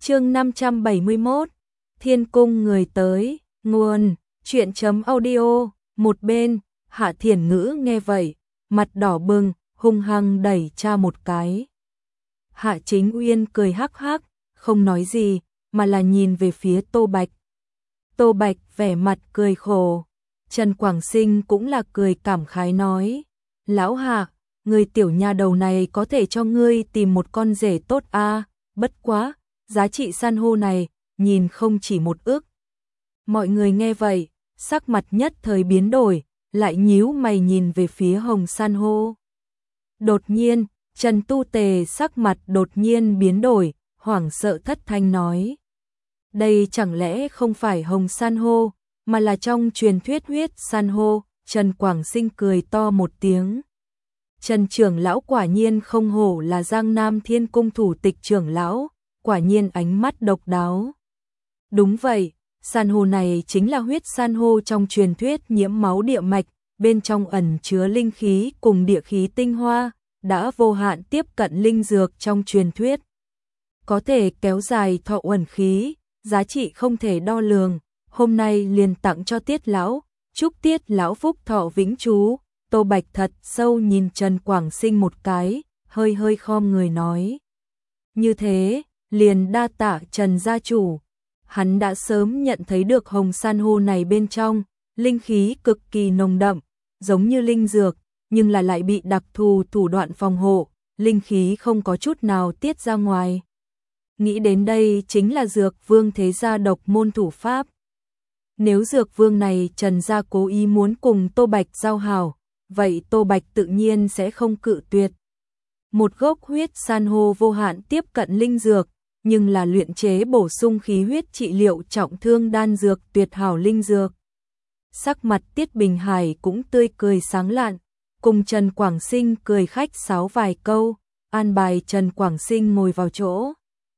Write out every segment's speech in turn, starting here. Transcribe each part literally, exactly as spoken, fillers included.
Chương năm trăm bảy mươi mốt, Thiên cung người tới, nguồn, truyện chấm audio, một bên, Hạ Thiển Ngữ nghe vậy, mặt đỏ bừng, hung hăng đẩy cha một cái. Hạ Chính Uyên cười hắc hắc, không nói gì, mà là nhìn về phía Tô Bạch. Tô Bạch vẻ mặt cười khổ, Trần Quảng Sinh cũng là cười cảm khái nói, lão Hạ, người tiểu nha đầu này có thể cho ngươi tìm một con rể tốt a, bất quá, giá trị san hô này, nhìn không chỉ một ức. Mọi người nghe vậy, sắc mặt nhất thời biến đổi, lại nhíu mày nhìn về phía hồng san hô. Đột nhiên, Trần Tu Tề sắc mặt đột nhiên biến đổi, hoảng sợ thất thanh nói. Đây chẳng lẽ không phải hồng san hô, mà là trong truyền thuyết huyết san hô. Trần Quảng Sinh cười to một tiếng. Trần trưởng lão quả nhiên không hổ là Giang Nam Thiên Cung thủ tịch trưởng lão, quả nhiên ánh mắt độc đáo. Đúng vậy, san hô này chính là huyết san hô trong truyền thuyết nhiễm máu địa mạch, bên trong ẩn chứa linh khí cùng địa khí tinh hoa, đã vô hạn tiếp cận linh dược trong truyền thuyết. Có thể kéo dài thọ uẩn khí, giá trị không thể đo lường, hôm nay liền tặng cho Tiết lão, chúc Tiết lão phúc thọ vĩnh trú. Tô Bạch thật sâu nhìn Trần Quảng Sinh một cái, hơi hơi khom người nói. Như thế, liền đa tạ Trần gia chủ. Hắn đã sớm nhận thấy được hồng san hô này bên trong, linh khí cực kỳ nồng đậm, giống như linh dược, nhưng là lại bị đặc thù thủ đoạn phòng hộ, linh khí không có chút nào tiết ra ngoài. Nghĩ đến đây chính là dược vương thế gia độc môn thủ pháp. Nếu dược vương này Trần gia cố ý muốn cùng Tô Bạch giao hảo, vậy Tô Bạch tự nhiên sẽ không cự tuyệt. Một gốc huyết san hô vô hạn tiếp cận linh dược, nhưng là luyện chế bổ sung khí huyết trị liệu trọng thương đan dược tuyệt hảo linh dược. Sắc mặt Tiết Bình Hải cũng tươi cười sáng lạn, cùng Trần Quảng Sinh cười khách sáo vài câu, an bài Trần Quảng Sinh ngồi vào chỗ.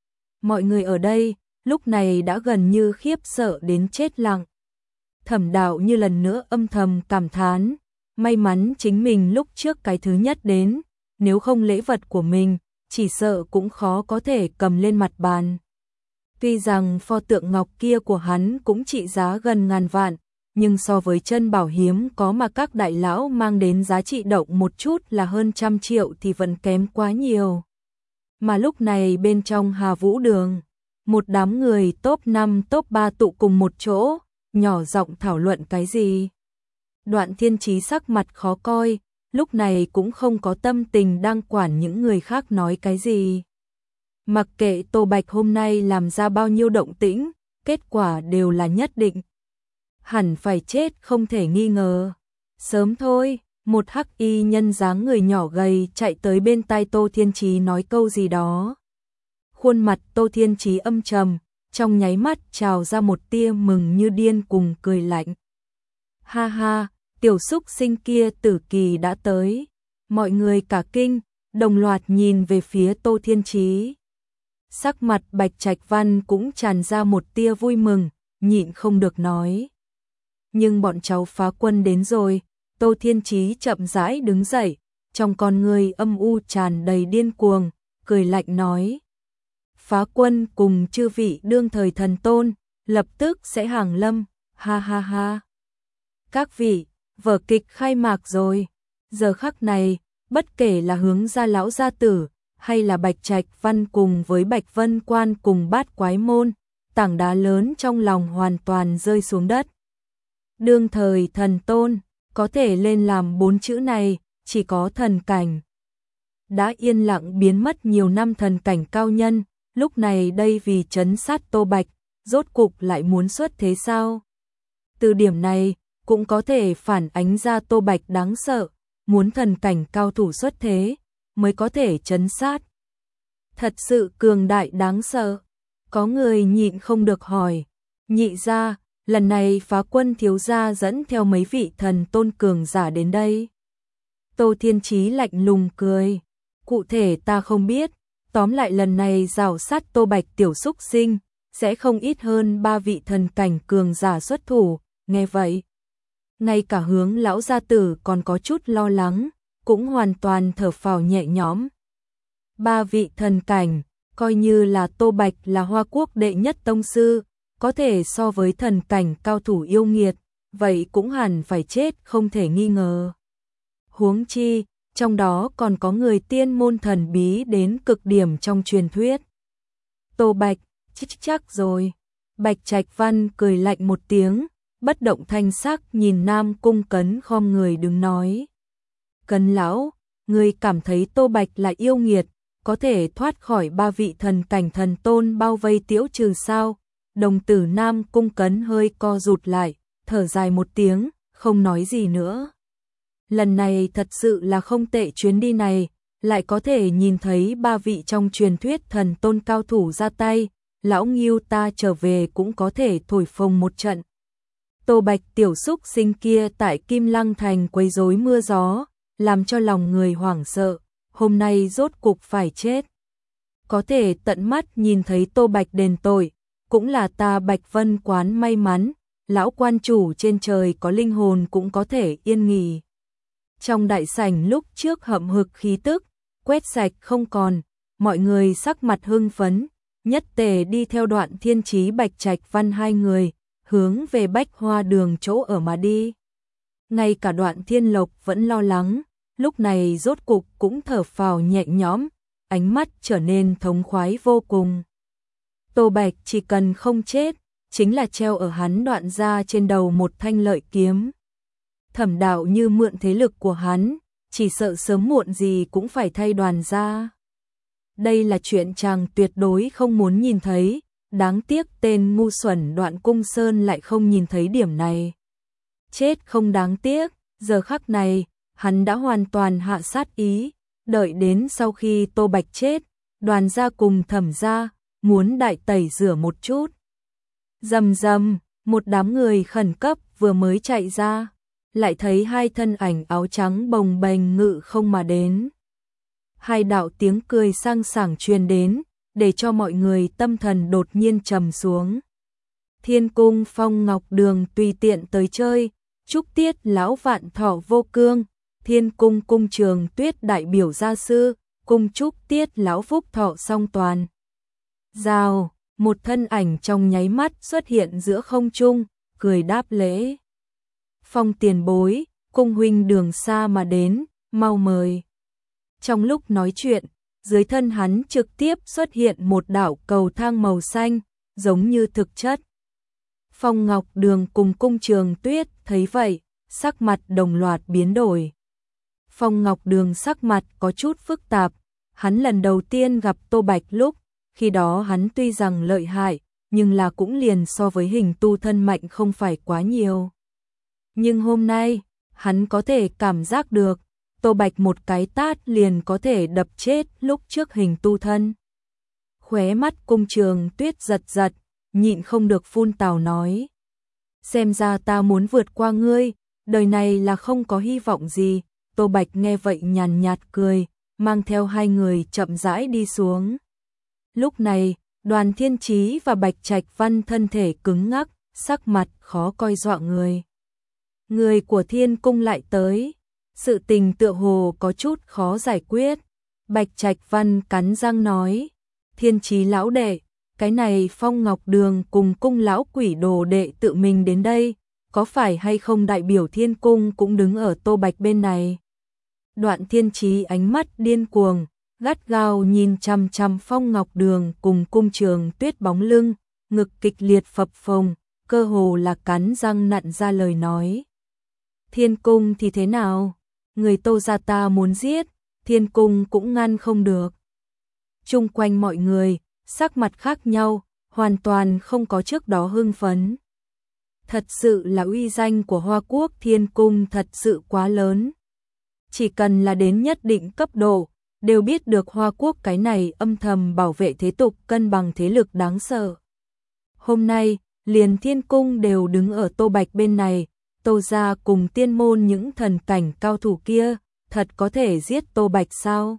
Mọi người ở đây, lúc này đã gần như khiếp sợ đến chết lặng. Thẩm Đạo như lần nữa âm thầm cảm thán, may mắn chính mình lúc trước cái thứ nhất đến, nếu không lễ vật của mình, chỉ sợ cũng khó có thể cầm lên mặt bàn. Tuy rằng pho tượng ngọc kia của hắn cũng trị giá gần ngàn vạn, nhưng so với chân bảo hiếm có mà các đại lão mang đến giá trị động một chút là hơn trăm triệu thì vẫn kém quá nhiều. Mà lúc này bên trong Hà Vũ Đường, một đám người top năm top ba tụ cùng một chỗ, nhỏ giọng thảo luận cái gì. Đoạn Thiên Chí sắc mặt khó coi, lúc này cũng không có tâm tình đang quản những người khác nói cái gì. Mặc kệ Tô Bạch hôm nay làm ra bao nhiêu động tĩnh, kết quả đều là nhất định. Hẳn phải chết không thể nghi ngờ. Sớm thôi, một hắc y nhân dáng người nhỏ gầy chạy tới bên tai Tô Thiên Chí nói câu gì đó. Khuôn mặt Tô Thiên Chí âm trầm, trong nháy mắt trào ra một tia mừng như điên cùng cười lạnh. Ha ha, tiểu xúc sinh kia Tử Kỳ đã tới. Mọi người cả kinh, đồng loạt nhìn về phía Tô Thiên Chí. Sắc mặt Bạch Trạch Văn cũng tràn ra một tia vui mừng, nhịn không được nói. Nhưng bọn cháu phá quân đến rồi. Tô Thiên Chí chậm rãi đứng dậy, trong con người âm u tràn đầy điên cuồng, cười lạnh nói. Phá quân cùng chư vị đương thời thần tôn, lập tức sẽ hàng lâm, ha ha ha. Các vị, vở kịch khai mạc rồi. Giờ khắc này, bất kể là Hướng gia lão gia tử, hay là Bạch Trạch Văn cùng với Bạch Vân Quan cùng Bát Quái Môn, tảng đá lớn trong lòng hoàn toàn rơi xuống đất. Đương thời thần tôn, có thể lên làm bốn chữ này, chỉ có thần cảnh. Đã yên lặng biến mất nhiều năm thần cảnh cao nhân, lúc này đây vì trấn sát Tô Bạch, rốt cục lại muốn xuất thế sao? Từ điểm này, cũng có thể phản ánh ra Tô Bạch đáng sợ, muốn thần cảnh cao thủ xuất thế, mới có thể trấn sát. Thật sự cường đại đáng sợ. Có người nhịn không được hỏi, nhị gia, lần này phá quân thiếu gia dẫn theo mấy vị thần tôn cường giả đến đây. Tô Thiên Chí lạnh lùng cười, cụ thể ta không biết, tóm lại lần này rào sát Tô Bạch tiểu xúc sinh, sẽ không ít hơn ba vị thần cảnh cường giả xuất thủ. Nghe vậy, ngay cả Hướng lão gia tử còn có chút lo lắng, cũng hoàn toàn thở phào nhẹ nhõm. Ba vị thần cảnh, Coi như là Tô Bạch là Hoa Quốc đệ nhất tông sư, có thể so với thần cảnh cao thủ yêu nghiệt, vậy cũng hẳn phải chết không thể nghi ngờ. Huống chi, trong đó còn có người tiên môn thần bí đến cực điểm trong truyền thuyết. Tô Bạch, chắc chắc rồi. Bạch Trạch Văn cười lạnh một tiếng, bất động thanh sắc nhìn Nam Cung Cấn khom người đứng nói. Cấn lão, người cảm thấy Tô Bạch là yêu nghiệt, có thể thoát khỏi ba vị thần cảnh thần tôn bao vây tiễu trừ sao? Đồng tử Nam Cung Cấn hơi co rụt lại, thở dài một tiếng, không nói gì nữa. Lần này thật sự là không tệ, chuyến đi này, lại có thể nhìn thấy ba vị trong truyền thuyết thần tôn cao thủ ra tay, lão Ngưu ta trở về cũng có thể thổi phồng một trận. Tô Bạch tiểu xúc sinh kia tại Kim Lăng Thành quấy rối mưa gió, làm cho lòng người hoảng sợ, hôm nay rốt cục phải chết. Có thể tận mắt nhìn thấy Tô Bạch đền tội, cũng là ta Bạch Vân Quán may mắn, lão quan chủ trên trời có linh hồn cũng có thể yên nghỉ. Trong đại sảnh lúc trước hậm hực khí tức, quét sạch không còn, mọi người sắc mặt hưng phấn, nhất tề đi theo Đoạn Thiên Chí Bạch Trạch Văn hai người, hướng về Bách Hoa Đường chỗ ở mà đi. Ngay cả Đoạn Thiên Lộc vẫn lo lắng, lúc này rốt cục cũng thở phào nhẹ nhõm, ánh mắt trở nên thống khoái vô cùng. Tô Bạch chỉ cần không chết, chính là treo ở hắn Đoạn gia trên đầu một thanh lợi kiếm. Thẩm Đạo như mượn thế lực của hắn, chỉ sợ sớm muộn gì cũng phải thay Đoàn gia. Đây là chuyện chàng tuyệt đối không muốn nhìn thấy, đáng tiếc tên ngu xuẩn Đoạn Cung Sơn lại không nhìn thấy điểm này. Chết không đáng tiếc, giờ khắc này, hắn đã hoàn toàn hạ sát ý, đợi đến sau khi Tô Bạch chết, Đoàn gia cùng Thẩm gia muốn đại tẩy rửa một chút. Rầm rầm, một đám người khẩn cấp vừa mới chạy ra, lại thấy hai thân ảnh áo trắng bồng bềnh ngự không mà đến. Hai đạo tiếng cười sang sảng truyền đến, để cho mọi người tâm thần đột nhiên trầm xuống. Thiên Cung Phong Ngọc Đường tùy tiện tới chơi, chúc Tiết lão vạn thọ vô cương, Thiên Cung Cung Trường Tuyết đại biểu gia sư, cung chúc Tiết lão phúc thọ song toàn. Rào, một thân ảnh trong nháy mắt xuất hiện giữa không trung, cười đáp lễ. Phong tiền bối, cung huynh đường xa mà đến, mau mời. Trong lúc nói chuyện, dưới thân hắn trực tiếp xuất hiện một đạo cầu thang màu xanh, giống như thực chất. Phong Ngọc Đường cùng Cung Trường Tuyết thấy vậy, sắc mặt đồng loạt biến đổi. Phong Ngọc Đường sắc mặt có chút phức tạp, hắn lần đầu tiên gặp Tô Bạch lúc, khi đó hắn tuy rằng lợi hại, nhưng là cũng liền so với hình tu thân mạnh không phải quá nhiều. Nhưng hôm nay, hắn có thể cảm giác được, Tô Bạch một cái tát liền có thể đập chết lúc trước hình tu thân. Khóe mắt Cung Trường Tuyết giật giật, nhịn không được phun tào nói. Xem ra ta muốn vượt qua ngươi, đời này là không có hy vọng gì. Tô Bạch nghe vậy nhàn nhạt cười, mang theo hai người chậm rãi đi xuống. Lúc này, Đoàn Thiên Chí và Bạch Trạch Văn thân thể cứng ngắc, sắc mặt khó coi dọa người. Người của Thiên Cung lại tới, sự tình tựa hồ có chút khó giải quyết. Bạch Trạch Văn cắn răng nói, Thiên Chí lão đệ, cái này Phong Ngọc Đường cùng cung lão quỷ đồ đệ tự mình đến đây, có phải hay không đại biểu Thiên Cung cũng đứng ở Tô Bạch bên này. Đoạn Thiên Chí ánh mắt điên cuồng, gắt gao nhìn chằm chằm Phong Ngọc Đường cùng Cung Trường Tuyết bóng lưng, ngực kịch liệt phập phồng, cơ hồ là cắn răng nặn ra lời nói. Thiên Cung thì thế nào? Người Tô gia ta muốn giết, Thiên Cung cũng ngăn không được. Chung quanh mọi người, sắc mặt khác nhau, hoàn toàn không có trước đó hưng phấn. Thật sự là uy danh của Hoa Quốc Thiên Cung thật sự quá lớn. Chỉ cần là đến nhất định cấp độ, đều biết được Hoa Quốc cái này âm thầm bảo vệ thế tục cân bằng thế lực đáng sợ. Hôm nay, liền Thiên Cung đều đứng ở Tô Bạch bên này, Tô gia cùng tiên môn những thần cảnh cao thủ kia, thật có thể giết Tô Bạch sao?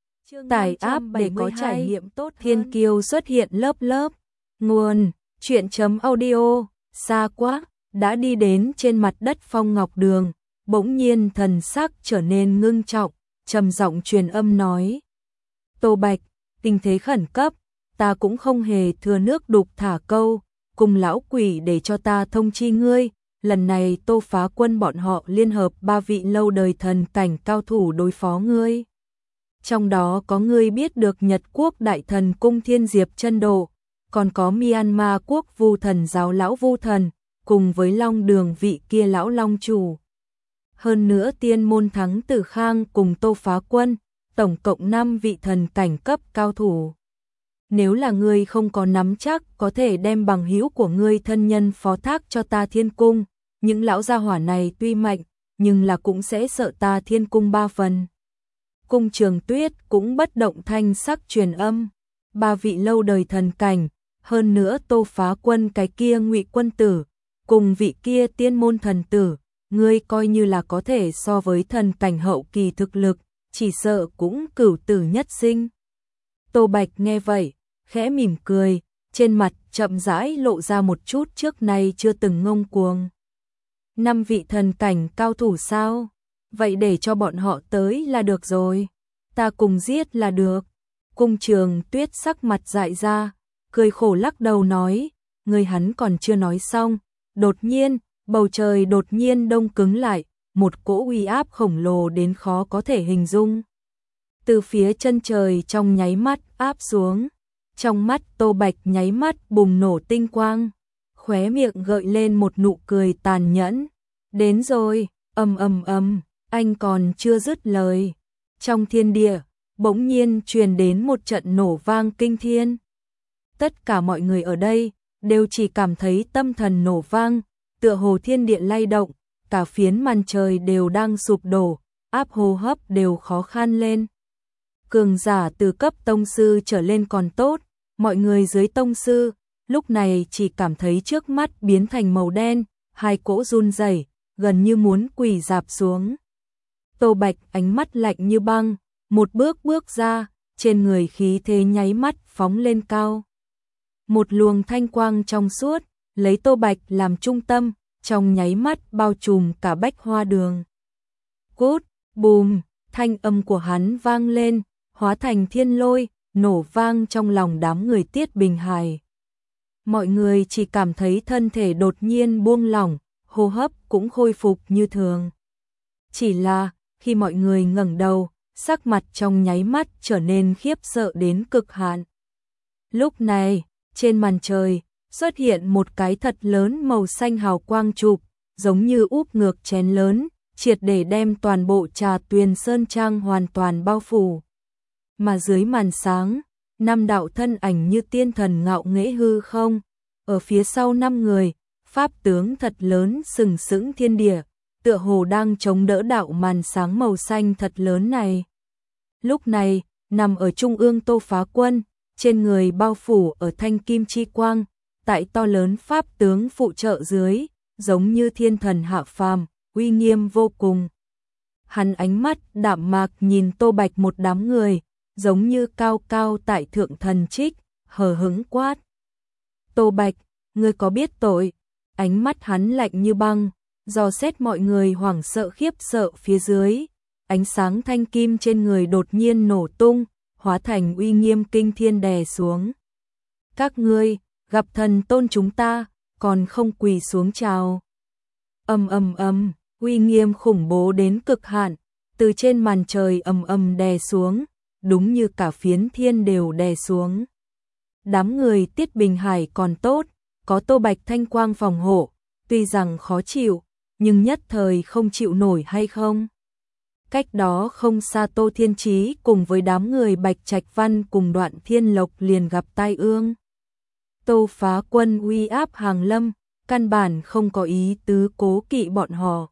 Tải áp để có trải nghiệm tốt. Thiên kiêu xuất hiện lớp lớp. Nguồn, chuyện chấm audio, xa quá, đã đi đến trên mặt đất Phong Ngọc Đường, bỗng nhiên thần sắc trở nên ngưng trọng, trầm giọng truyền âm nói. Tô Bạch, tình thế khẩn cấp, ta cũng không hề thừa nước đục thả câu, cùng lão quỷ để cho ta thông chi ngươi, lần này Tô Phá Quân bọn họ liên hợp ba vị lâu đời thần cảnh cao thủ đối phó ngươi. Trong đó có ngươi biết được Nhật Quốc Đại Thần Cung Thiên Diệp Chân Độ, còn có Myanmar Quốc Vu Thần Giáo lão Vu Thần, cùng với Long Đường vị kia lão Long Chủ. Hơn nữa Tiên Môn Thắng Tử Khang cùng Tô Phá Quân, tổng cộng năm vị thần cảnh cấp cao thủ. Nếu là ngươi không có nắm chắc có thể đem bằng hữu của ngươi thân nhân phó thác cho ta Thiên Cung, những lão gia hỏa này tuy mạnh, nhưng là cũng sẽ sợ ta Thiên Cung ba phần. Cung Trường Tuyết cũng bất động thanh sắc truyền âm, ba vị lâu đời thần cảnh, hơn nữa Tô Phá Quân cái kia Ngụy Quân Tử, cùng vị kia Tiên Môn Thần Tử, ngươi coi như là có thể so với thần cảnh hậu kỳ thực lực, chỉ sợ cũng cửu tử nhất sinh. Tô Bạch nghe vậy, khẽ mỉm cười, trên mặt chậm rãi lộ ra một chút trước nay chưa từng ngông cuồng. Năm vị thần cảnh cao thủ sao? Vậy để cho bọn họ tới là được rồi, ta cùng giết là được. Cung Trường Tuyết sắc mặt dại ra, cười khổ lắc đầu nói, người hắn còn chưa nói xong, đột nhiên, bầu trời đột nhiên đông cứng lại, một cỗ uy áp khổng lồ đến khó có thể hình dung. Từ phía chân trời trong nháy mắt áp xuống, trong mắt Tô Bạch nháy mắt bùng nổ tinh quang, khóe miệng gợi lên một nụ cười tàn nhẫn. Đến rồi, ầm ầm ầm, anh còn chưa dứt lời. Trong thiên địa, bỗng nhiên truyền đến một trận nổ vang kinh thiên. Tất cả mọi người ở đây đều chỉ cảm thấy tâm thần nổ vang, tựa hồ thiên địa lay động, cả phiến màn trời đều đang sụp đổ, áp hô hấp đều khó khăn lên. Cường giả từ cấp tông sư trở lên còn tốt, mọi người dưới tông sư, lúc này chỉ cảm thấy trước mắt biến thành màu đen, hai cỗ run rẩy, gần như muốn quỳ rạp xuống. Tô Bạch ánh mắt lạnh như băng, một bước bước ra, trên người khí thế nháy mắt phóng lên cao. Một luồng thanh quang trong suốt, lấy Tô Bạch làm trung tâm, trong nháy mắt bao trùm cả bách hoa đường. Cút, bùm, thanh âm của hắn vang lên, hóa thành thiên lôi, nổ vang trong lòng đám người Tiết Bình Hải. Mọi người chỉ cảm thấy thân thể đột nhiên buông lỏng, hô hấp cũng khôi phục như thường. Chỉ là, khi mọi người ngẩng đầu, sắc mặt trong nháy mắt trở nên khiếp sợ đến cực hạn. Lúc này, trên màn trời, xuất hiện một cái thật lớn màu xanh hào quang chụp, giống như úp ngược chén lớn, triệt để đem toàn bộ Trà Tuyền Sơn Trang hoàn toàn bao phủ. Mà dưới màn sáng, năm đạo thân ảnh như tiên thần ngạo nghễ hư không, ở phía sau năm người, pháp tướng thật lớn sừng sững thiên địa, tựa hồ đang chống đỡ đạo màn sáng màu xanh thật lớn này. Lúc này, nằm ở trung ương Tô Phá Quân, trên người bao phủ ở thanh kim chi quang, tại to lớn pháp tướng phụ trợ dưới, giống như thiên thần hạ phàm, uy nghiêm vô cùng. Hắn ánh mắt đạm mạc nhìn Tô Bạch một đám người, giống như cao cao tại thượng thần trích, hờ hững quát. Tô Bạch, ngươi có biết tội? Ánh mắt hắn lạnh như băng, dò xét mọi người hoảng sợ khiếp sợ phía dưới. Ánh sáng thanh kim trên người đột nhiên nổ tung, hóa thành uy nghiêm kinh thiên đè xuống. Các ngươi, gặp thần tôn chúng ta, còn không quỳ xuống chào. Ầm ầm ầm, uy nghiêm khủng bố đến cực hạn, từ trên màn trời ầm ầm đè xuống, đúng như cả phiến thiên đều đè xuống. Đám người Tiết Bình Hải còn tốt, có Tô Bạch thanh quang phòng hộ, tuy rằng khó chịu, nhưng nhất thời không chịu nổi hay không. Cách đó không xa Tô Thiên Chí cùng với đám người Bạch Trạch Văn cùng Đoạn Thiên Lộc liền gặp tai ương. Tô Phá Quân uy áp hàng lâm, căn bản không có ý tứ cố kỵ bọn họ.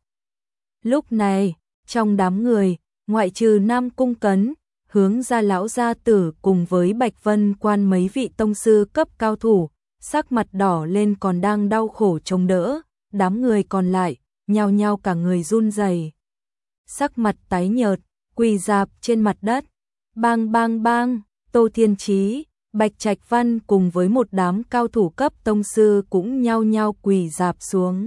Lúc này, trong đám người, ngoại trừ Nam Cung Cấn, Hướng Gia lão gia tử cùng với Bạch Vân Quan mấy vị tông sư cấp cao thủ, sắc mặt đỏ lên còn đang đau khổ chống đỡ, đám người còn lại, nhao nhao cả người run rẩy. Sắc mặt tái nhợt, quỳ rạp trên mặt đất. Bang bang bang, Tô Thiên Chí, Bạch Trạch Văn cùng với một đám cao thủ cấp tông sư cũng nhao nhao quỳ rạp xuống.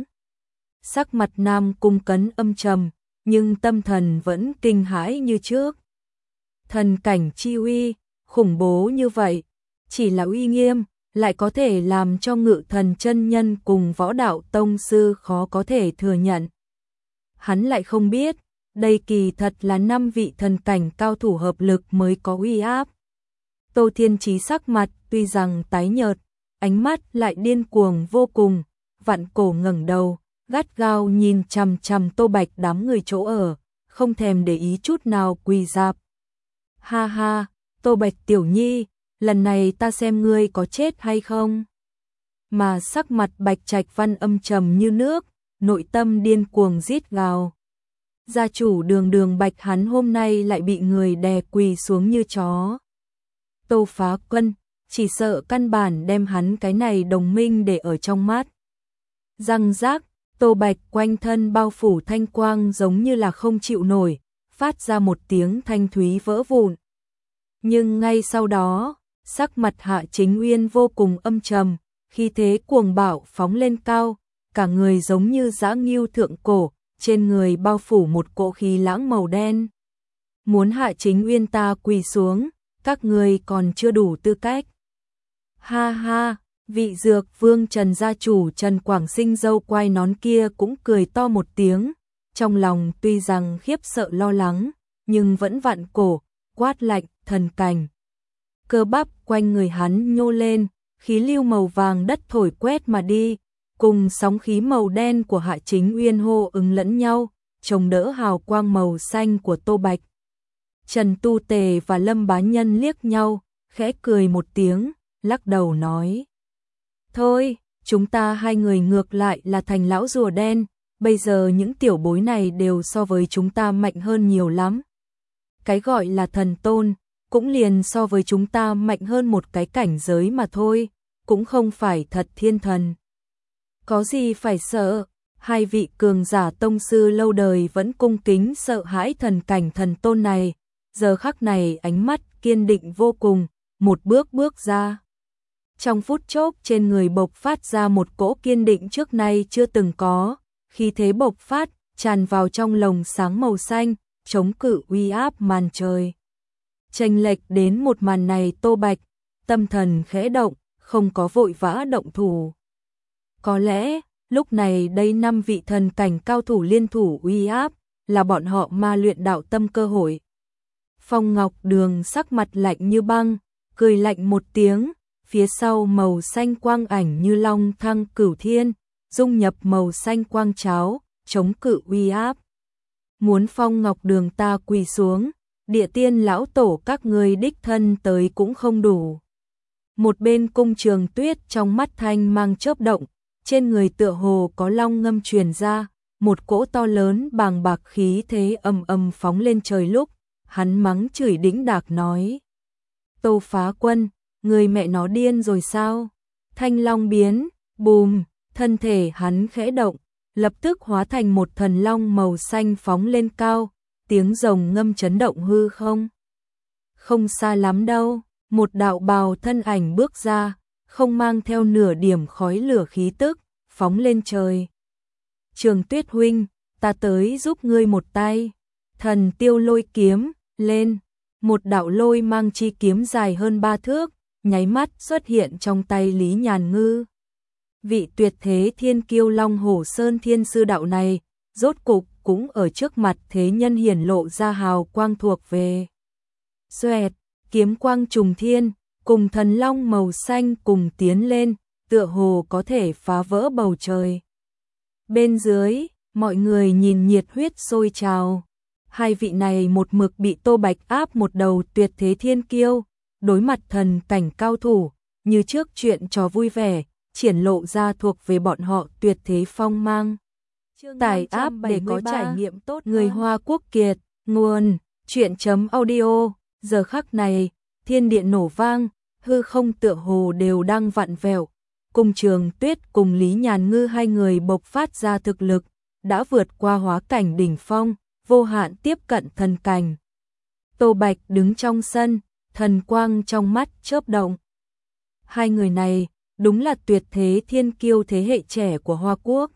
Sắc mặt Nam Cung Cấn âm trầm, nhưng tâm thần vẫn kinh hãi như trước. Thần cảnh chi uy, khủng bố như vậy, chỉ là uy nghiêm, lại có thể làm cho Ngự Thần chân nhân cùng Võ Đạo tông sư khó có thể thừa nhận. Hắn lại không biết, đây kỳ thật là năm vị thần cảnh cao thủ hợp lực mới có uy áp. Tô Thiên Chí sắc mặt tuy rằng tái nhợt, ánh mắt lại điên cuồng vô cùng, vặn cổ ngẩng đầu, gắt gao nhìn chằm chằm Tô Bạch đám người chỗ ở, không thèm để ý chút nào quỳ rạp. Ha ha, Tô Bạch tiểu nhi, lần này ta xem ngươi có chết hay không. Mà sắc mặt Bạch Trạch Văn âm trầm như nước, nội tâm điên cuồng rít gào. Gia chủ Đường Đường Bạch hắn hôm nay lại bị người đè quỳ xuống như chó. Tô Phá Quân, chỉ sợ căn bản đem hắn cái này đồng minh để ở trong mắt. Răng rác, Tô Bạch quanh thân bao phủ thanh quang giống như là không chịu nổi, phát ra một tiếng thanh thúy vỡ vụn. Nhưng ngay sau đó, sắc mặt Hạ Chính Uyên vô cùng âm trầm, khi thế cuồng bạo phóng lên cao, cả người giống như dã ngưu thượng cổ, trên người bao phủ một cỗ khí lãng màu đen. Muốn Hạ Chính Uyên ta quỳ xuống, các người còn chưa đủ tư cách. Ha ha, vị dược vương Trần gia chủ Trần Quảng Sinh dâu quai nón kia cũng cười to một tiếng, trong lòng tuy rằng khiếp sợ lo lắng, nhưng vẫn vặn cổ, quát lạnh, thần cảnh. Cơ bắp quanh người hắn nhô lên, khí lưu màu vàng đất thổi quét mà đi, cùng sóng khí màu đen của Hạ Chính Uyên hô ứng lẫn nhau, chống đỡ hào quang màu xanh của Tô Bạch. Trần Tu Tề và Lâm Bá Nhân liếc nhau, khẽ cười một tiếng, lắc đầu nói. Thôi, chúng ta hai người ngược lại là thành lão rùa đen, bây giờ những tiểu bối này đều so với chúng ta mạnh hơn nhiều lắm. Cái gọi là thần tôn, cũng liền so với chúng ta mạnh hơn một cái cảnh giới mà thôi, cũng không phải thật thiên thần. Có gì phải sợ, hai vị cường giả tông sư lâu đời vẫn cung kính sợ hãi thần cảnh thần tôn này, giờ khắc này ánh mắt kiên định vô cùng, một bước bước ra. Trong phút chốc trên người bộc phát ra một cỗ kiên định trước nay chưa từng có, khi thế bộc phát, tràn vào trong lồng sáng màu xanh, chống cự uy áp màn trời. Chênh lệch đến một màn này Tô Bạch, tâm thần khẽ động, không có vội vã động thủ. Có lẽ, lúc này đây năm vị thần cảnh cao thủ liên thủ uy áp, là bọn họ ma luyện đạo tâm cơ hội. Phong Ngọc Đường sắc mặt lạnh như băng, cười lạnh một tiếng, phía sau màu xanh quang ảnh như long thăng cửu thiên, dung nhập màu xanh quang cháo, chống cự uy áp. Muốn Phong Ngọc Đường ta quỳ xuống, địa tiên lão tổ các ngươi đích thân tới cũng không đủ. Một bên Cung Trường Tuyết trong mắt thanh mang chớp động, trên người tựa hồ có long ngâm truyền ra, một cỗ to lớn bàng bạc khí thế âm âm phóng lên trời lúc, hắn mắng chửi đĩnh đạc nói. Tô Phá Quân, người mẹ nó điên rồi sao? Thanh long biến, bùm, thân thể hắn khẽ động, lập tức hóa thành một thần long màu xanh phóng lên cao, tiếng rồng ngâm chấn động hư không. Không xa lắm đâu, một đạo bào thân ảnh bước ra, không mang theo nửa điểm khói lửa khí tức, phóng lên trời. Trường Tuyết huynh, ta tới giúp ngươi một tay. Thần tiêu lôi kiếm, lên, một đạo lôi mang chi kiếm dài hơn ba thước, nháy mắt xuất hiện trong tay Lý Nhàn Ngư. Vị tuyệt thế thiên kiêu Long Hổ Sơn thiên sư đạo này, rốt cục cũng ở trước mặt thế nhân hiển lộ ra hào quang thuộc về. Xoẹt, kiếm quang trùng thiên, cùng thần long màu xanh cùng tiến lên, tựa hồ có thể phá vỡ bầu trời. Bên dưới, mọi người nhìn nhiệt huyết sôi trào. Hai vị này một mực bị Tô Bạch áp một đầu tuyệt thế thiên kiêu, đối mặt thần cảnh cao thủ, như trước chuyện trò vui vẻ, triển lộ ra thuộc về bọn họ tuyệt thế phong mang. Tải áp để có trải nghiệm tốt người Hoa Quốc kiệt, nguồn, chuyện chấm audio, giờ khắc này, thiên địa nổ vang, hư không tựa hồ đều đang vặn vẹo. Cung Trường Tuyết cùng Lý Nhàn Ngư hai người bộc phát ra thực lực, đã vượt qua hóa cảnh đỉnh phong, vô hạn tiếp cận thần cảnh. Tô Bạch đứng trong sân, thần quang trong mắt chớp động. Hai người này, đúng là tuyệt thế thiên kiêu thế hệ trẻ của Hoa Quốc.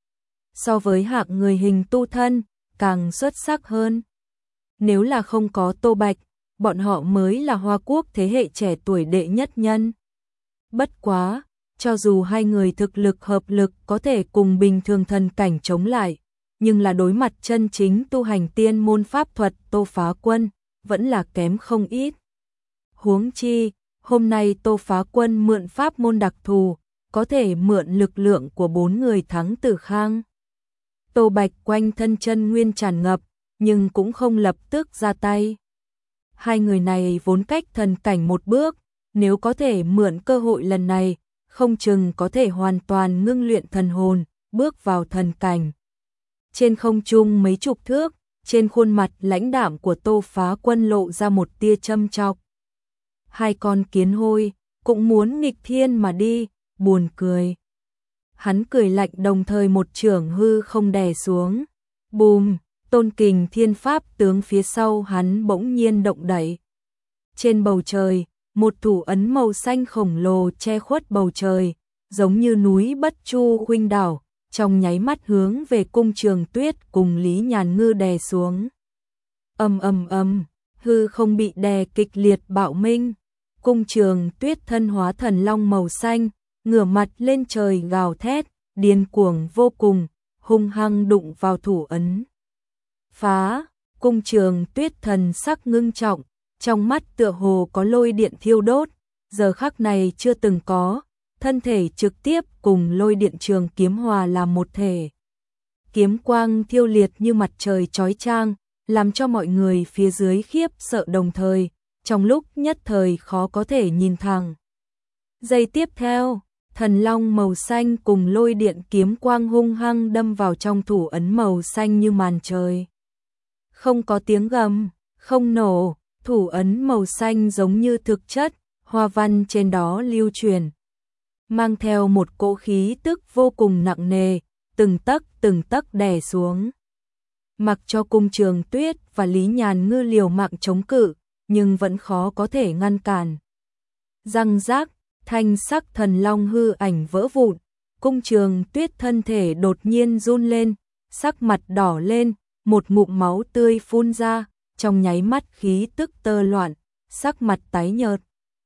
So với hạng người hình tu thân, càng xuất sắc hơn. Nếu là không có Tô Bạch, bọn họ mới là Hoa Quốc thế hệ trẻ tuổi đệ nhất nhân. Bất quá, cho dù hai người thực lực hợp lực có thể cùng bình thường thần cảnh chống lại, nhưng là đối mặt chân chính tu hành tiên môn pháp thuật Tô Phá Quân, vẫn là kém không ít. Huống chi, hôm nay Tô Phá Quân mượn pháp môn đặc thù, có thể mượn lực lượng của bốn người thắng Tử Khang. Tô Bạch quanh thân chân nguyên tràn ngập, nhưng cũng không lập tức ra tay. Hai người này vốn cách thần cảnh một bước, nếu có thể mượn cơ hội lần này, không chừng có thể hoàn toàn ngưng luyện thần hồn, bước vào thần cảnh. Trên không trung mấy chục thước, trên khuôn mặt lãnh đạm của Tô Phá Quân lộ ra một tia châm chọc. Hai con kiến hôi, cũng muốn nghịch thiên mà đi, buồn cười. Hắn cười lạnh đồng thời một chưởng hư không đè xuống. Bùm, tôn kình thiên pháp tướng phía sau hắn bỗng nhiên động đẩy. Trên bầu trời, một thủ ấn màu xanh khổng lồ che khuất bầu trời, giống như núi Bất Chu khuynh đảo, trong nháy mắt hướng về Cung Trường Tuyết cùng Lý Nhàn Ngư đè xuống. Ầm ầm ầm, hư không bị đè kịch liệt bạo minh. Cung Trường Tuyết thân hóa thần long màu xanh, ngửa mặt lên trời gào thét, điên cuồng vô cùng, hung hăng đụng vào thủ ấn. Phá, Cung Trường Tuyết thần sắc ngưng trọng, trong mắt tựa hồ có lôi điện thiêu đốt, giờ khắc này chưa từng có, thân thể trực tiếp cùng lôi điện trường kiếm hòa làm một thể. Kiếm quang thiêu liệt như mặt trời chói chang, làm cho mọi người phía dưới khiếp sợ đồng thời, trong lúc nhất thời khó có thể nhìn thẳng. Giây tiếp theo, thần long màu xanh cùng lôi điện kiếm quang hung hăng đâm vào trong thủ ấn màu xanh như màn trời. Không có tiếng gầm, không nổ, thủ ấn màu xanh giống như thực chất, hoa văn trên đó lưu truyền, mang theo một cỗ khí tức vô cùng nặng nề, từng tấc từng tấc đè xuống. Mặc cho Cung Trường Tuyết và Lý Nhàn Ngư liều mạng chống cự, nhưng vẫn khó có thể ngăn cản. Răng rác, thanh sắc thần long hư ảnh vỡ vụn, Cung Trường Tuyết thân thể đột nhiên run lên, sắc mặt đỏ lên, một ngụm máu tươi phun ra, trong nháy mắt khí tức tơ loạn, sắc mặt tái nhợt.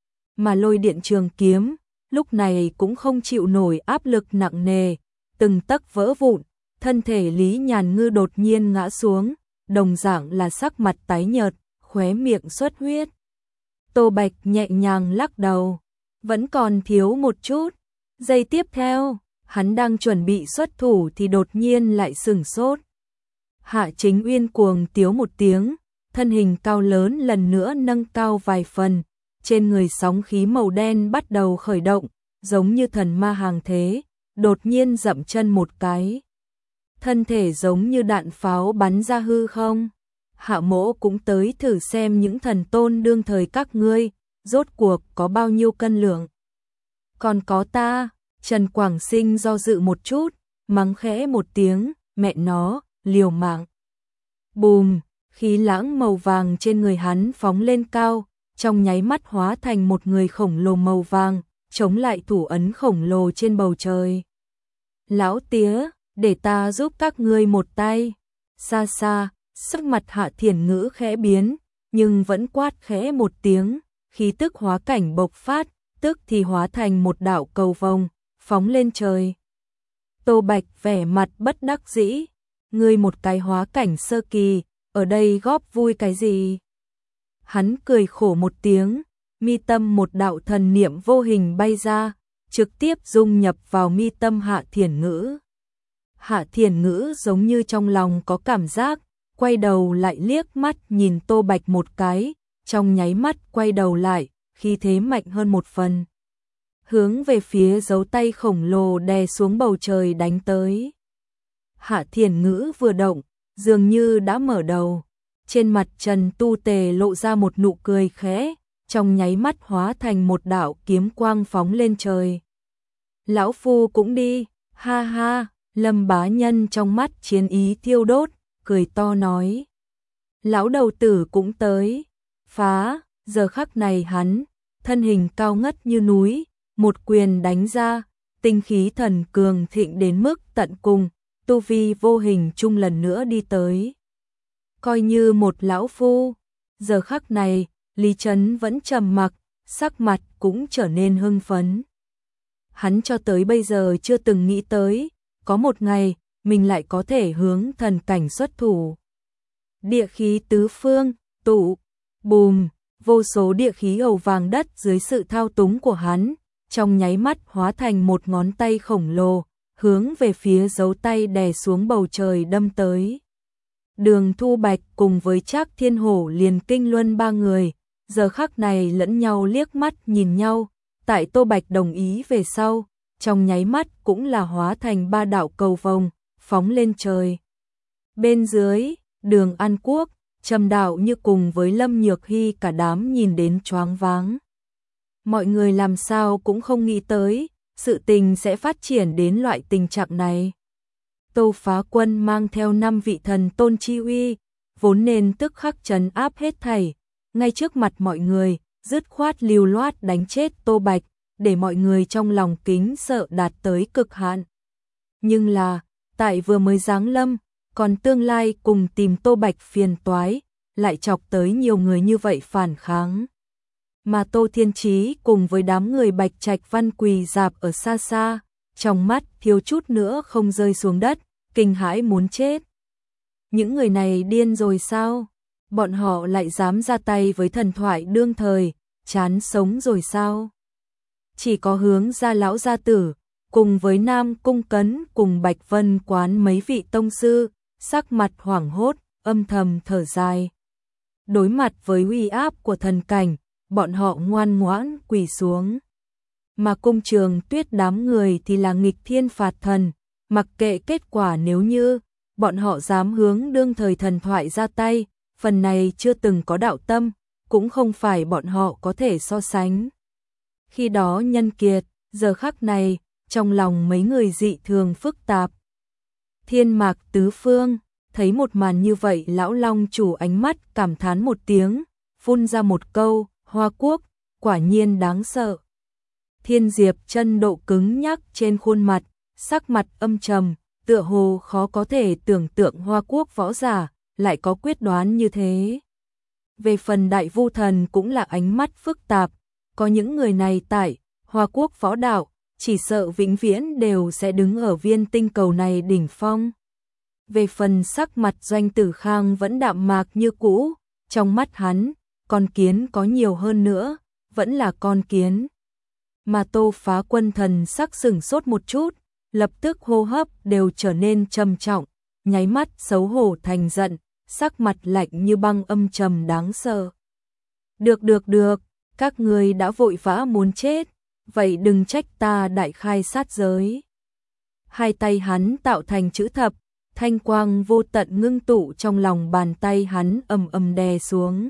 Mà lôi điện trường kiếm, lúc này cũng không chịu nổi áp lực nặng nề, từng tấc vỡ vụn, thân thể Lý Nhàn Ngư đột nhiên ngã xuống, đồng dạng là sắc mặt tái nhợt, khóe miệng xuất huyết. Tô Bạch nhẹ nhàng lắc đầu, vẫn còn thiếu một chút. Giây tiếp theo, hắn đang chuẩn bị xuất thủ thì đột nhiên lại sửng sốt. Hạ Chính Uyên cuồng tiếu một tiếng, thân hình cao lớn lần nữa nâng cao vài phần, trên người sóng khí màu đen bắt đầu khởi động, giống như thần ma hàng thế, đột nhiên dậm chân một cái. Thân thể giống như đạn pháo bắn ra hư không. Hạ Mỗ cũng tới thử xem những thần tôn đương thời các ngươi, rốt cuộc có bao nhiêu cân lượng. Còn có ta, Trần Quảng Sinh do dự một chút, mắng khẽ một tiếng, mẹ nó, liều mạng. Bùm, khí lãng màu vàng trên người hắn phóng lên cao, trong nháy mắt hóa thành một người khổng lồ màu vàng, chống lại thủ ấn khổng lồ trên bầu trời. Lão tía, để ta giúp các ngươi một tay. Xa xa, sắc mặt Hạ Thiền Ngữ khẽ biến, nhưng vẫn quát khẽ một tiếng, khí tức hóa cảnh bộc phát, tức thì hóa thành một đạo cầu vồng, phóng lên trời. Tô Bạch vẻ mặt bất đắc dĩ, ngươi một cái hóa cảnh sơ kỳ, ở đây góp vui cái gì? Hắn cười khổ một tiếng, mi tâm một đạo thần niệm vô hình bay ra, trực tiếp dung nhập vào mi tâm Hạ Thiền Ngữ. Hạ Thiền Ngữ giống như trong lòng có cảm giác, quay đầu lại liếc mắt nhìn Tô Bạch một cái, trong nháy mắt quay đầu lại, khí thế mạnh hơn một phần. Hướng về phía dấu tay khổng lồ đè xuống bầu trời đánh tới. Hạ Thiền Ngữ vừa động, dường như đã mở đầu. Trên mặt Trần Tu Tề lộ ra một nụ cười khẽ, trong nháy mắt hóa thành một đạo kiếm quang phóng lên trời. Lão Phu cũng đi, ha ha, Lâm Bá Nhân trong mắt chiến ý thiêu đốt, cười to nói. Lão đầu tử cũng tới, phá, giờ khắc này hắn, thân hình cao ngất như núi, một quyền đánh ra, tinh khí thần cường thịnh đến mức tận cùng, tu vi vô hình chung lần nữa đi tới. Coi như một lão phu, giờ khắc này, Lý Trấn vẫn trầm mặc, sắc mặt cũng trở nên hưng phấn. Hắn cho tới bây giờ chưa từng nghĩ tới, có một ngày, mình lại có thể hướng thần cảnh xuất thủ. Địa khí tứ phương, tụ, bùm, vô số địa khí ầu vàng đất dưới sự thao túng của hắn, trong nháy mắt hóa thành một ngón tay khổng lồ, hướng về phía dấu tay đè xuống bầu trời đâm tới. Đường Thu Bạch cùng với Trác Thiên Hổ liền kinh luân ba người, giờ khắc này lẫn nhau liếc mắt nhìn nhau, tại Tô Bạch đồng ý về sau, trong nháy mắt cũng là hóa thành ba đạo cầu vồng, phóng lên trời. Bên dưới, Đường An Quốc, Trầm Đạo Như cùng với Lâm Nhược Hy cả đám nhìn đến choáng váng. Mọi người làm sao cũng không nghĩ tới, sự tình sẽ phát triển đến loại tình trạng này. Tô Phá Quân mang theo năm vị thần tôn chi uy, vốn nên tức khắc trấn áp hết thảy, ngay trước mặt mọi người, dứt khoát lưu loát đánh chết Tô Bạch, để mọi người trong lòng kính sợ đạt tới cực hạn. Nhưng là, tại vừa mới giáng lâm, còn tương lai cùng tìm Tô Bạch phiền toái, lại chọc tới nhiều người như vậy phản kháng. Mà Tô Thiên Chí cùng với đám người Bạch Trạch Văn quỳ dạp ở xa xa, trong mắt thiếu chút nữa không rơi xuống đất, kinh hãi muốn chết. Những người này điên rồi sao? Bọn họ lại dám ra tay với thần thoại đương thời, chán sống rồi sao? Chỉ có Hướng Gia lão gia tử, cùng với Nam Cung Cấn cùng Bạch Vân Quán mấy vị tông sư, sắc mặt hoảng hốt, âm thầm thở dài. Đối mặt với uy áp của thần cảnh, bọn họ ngoan ngoãn quỳ xuống. Mà Cung Trường Tuyết đám người thì là nghịch thiên phạt thần, mặc kệ kết quả, nếu như bọn họ dám hướng đương thời thần thoại ra tay, phần này chưa từng có đạo tâm, cũng không phải bọn họ có thể so sánh. Khi đó nhân kiệt, giờ khắc này, trong lòng mấy người dị thường phức tạp. Thiên Mạc tứ phương, thấy một màn như vậy, lão long chủ ánh mắt cảm thán một tiếng, phun ra một câu, Hoa Quốc, quả nhiên đáng sợ. Thiên Diệp chân độ cứng nhắc trên khuôn mặt, sắc mặt âm trầm, tựa hồ khó có thể tưởng tượng Hoa Quốc võ giả lại có quyết đoán như thế. Về phần Đại Vu Thần cũng là ánh mắt phức tạp, có những người này tại Hoa Quốc võ đạo, chỉ sợ vĩnh viễn đều sẽ đứng ở viên tinh cầu này đỉnh phong. Về phần sắc mặt Doanh Tử Khang vẫn đạm mạc như cũ, trong mắt hắn, con kiến có nhiều hơn nữa, vẫn là con kiến. Mà Tô Phá Quân thần sắc sửng sốt một chút, lập tức hô hấp đều trở nên trầm trọng, nháy mắt xấu hổ thành giận, sắc mặt lạnh như băng âm trầm đáng sợ. Được được được, các ngươi đã vội vã muốn chết, vậy đừng trách ta đại khai sát giới. Hai tay hắn tạo thành chữ thập, thanh quang vô tận ngưng tụ trong lòng bàn tay hắn ầm ầm đè xuống.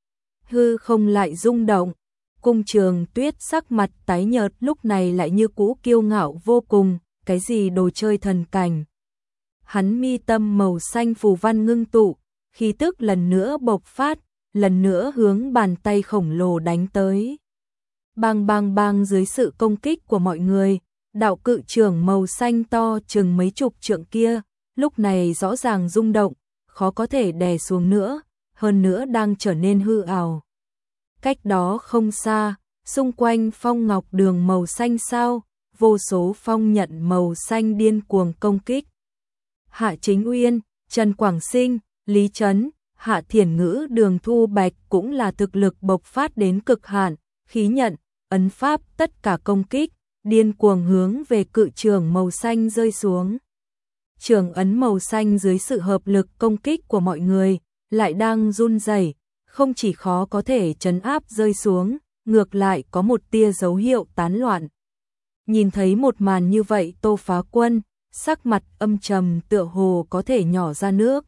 Hư không lại rung động, Cung Trường Tuyết sắc mặt tái nhợt lúc này lại như cũ kiêu ngạo vô cùng, cái gì đồ chơi thần cảnh. Hắn mi tâm màu xanh phù văn ngưng tụ, khí tức lần nữa bộc phát, lần nữa hướng bàn tay khổng lồ đánh tới. Bang bang bang, dưới sự công kích của mọi người, đạo cự trường màu xanh to chừng mấy chục trượng kia, lúc này rõ ràng rung động, khó có thể đè xuống nữa, hơn nữa đang trở nên hư ảo. Cách đó không xa, xung quanh phong ngọc đường màu xanh sao, vô số phong nhận màu xanh điên cuồng công kích. Hạ Chính Uyên, Trần Quảng Sinh, Lý Trấn, Hạ Thiển Ngữ, Đường Thu Bạch cũng là thực lực bộc phát đến cực hạn, khí nhận, ấn pháp tất cả công kích, điên cuồng hướng về cự trường màu xanh rơi xuống. Trường ấn màu xanh dưới sự hợp lực công kích của mọi người, lại đang run rẩy, không chỉ khó có thể trấn áp rơi xuống, ngược lại có một tia dấu hiệu tán loạn. Nhìn thấy một màn như vậy, Tô Phá Quân, sắc mặt âm trầm tựa hồ có thể nhỏ ra nước.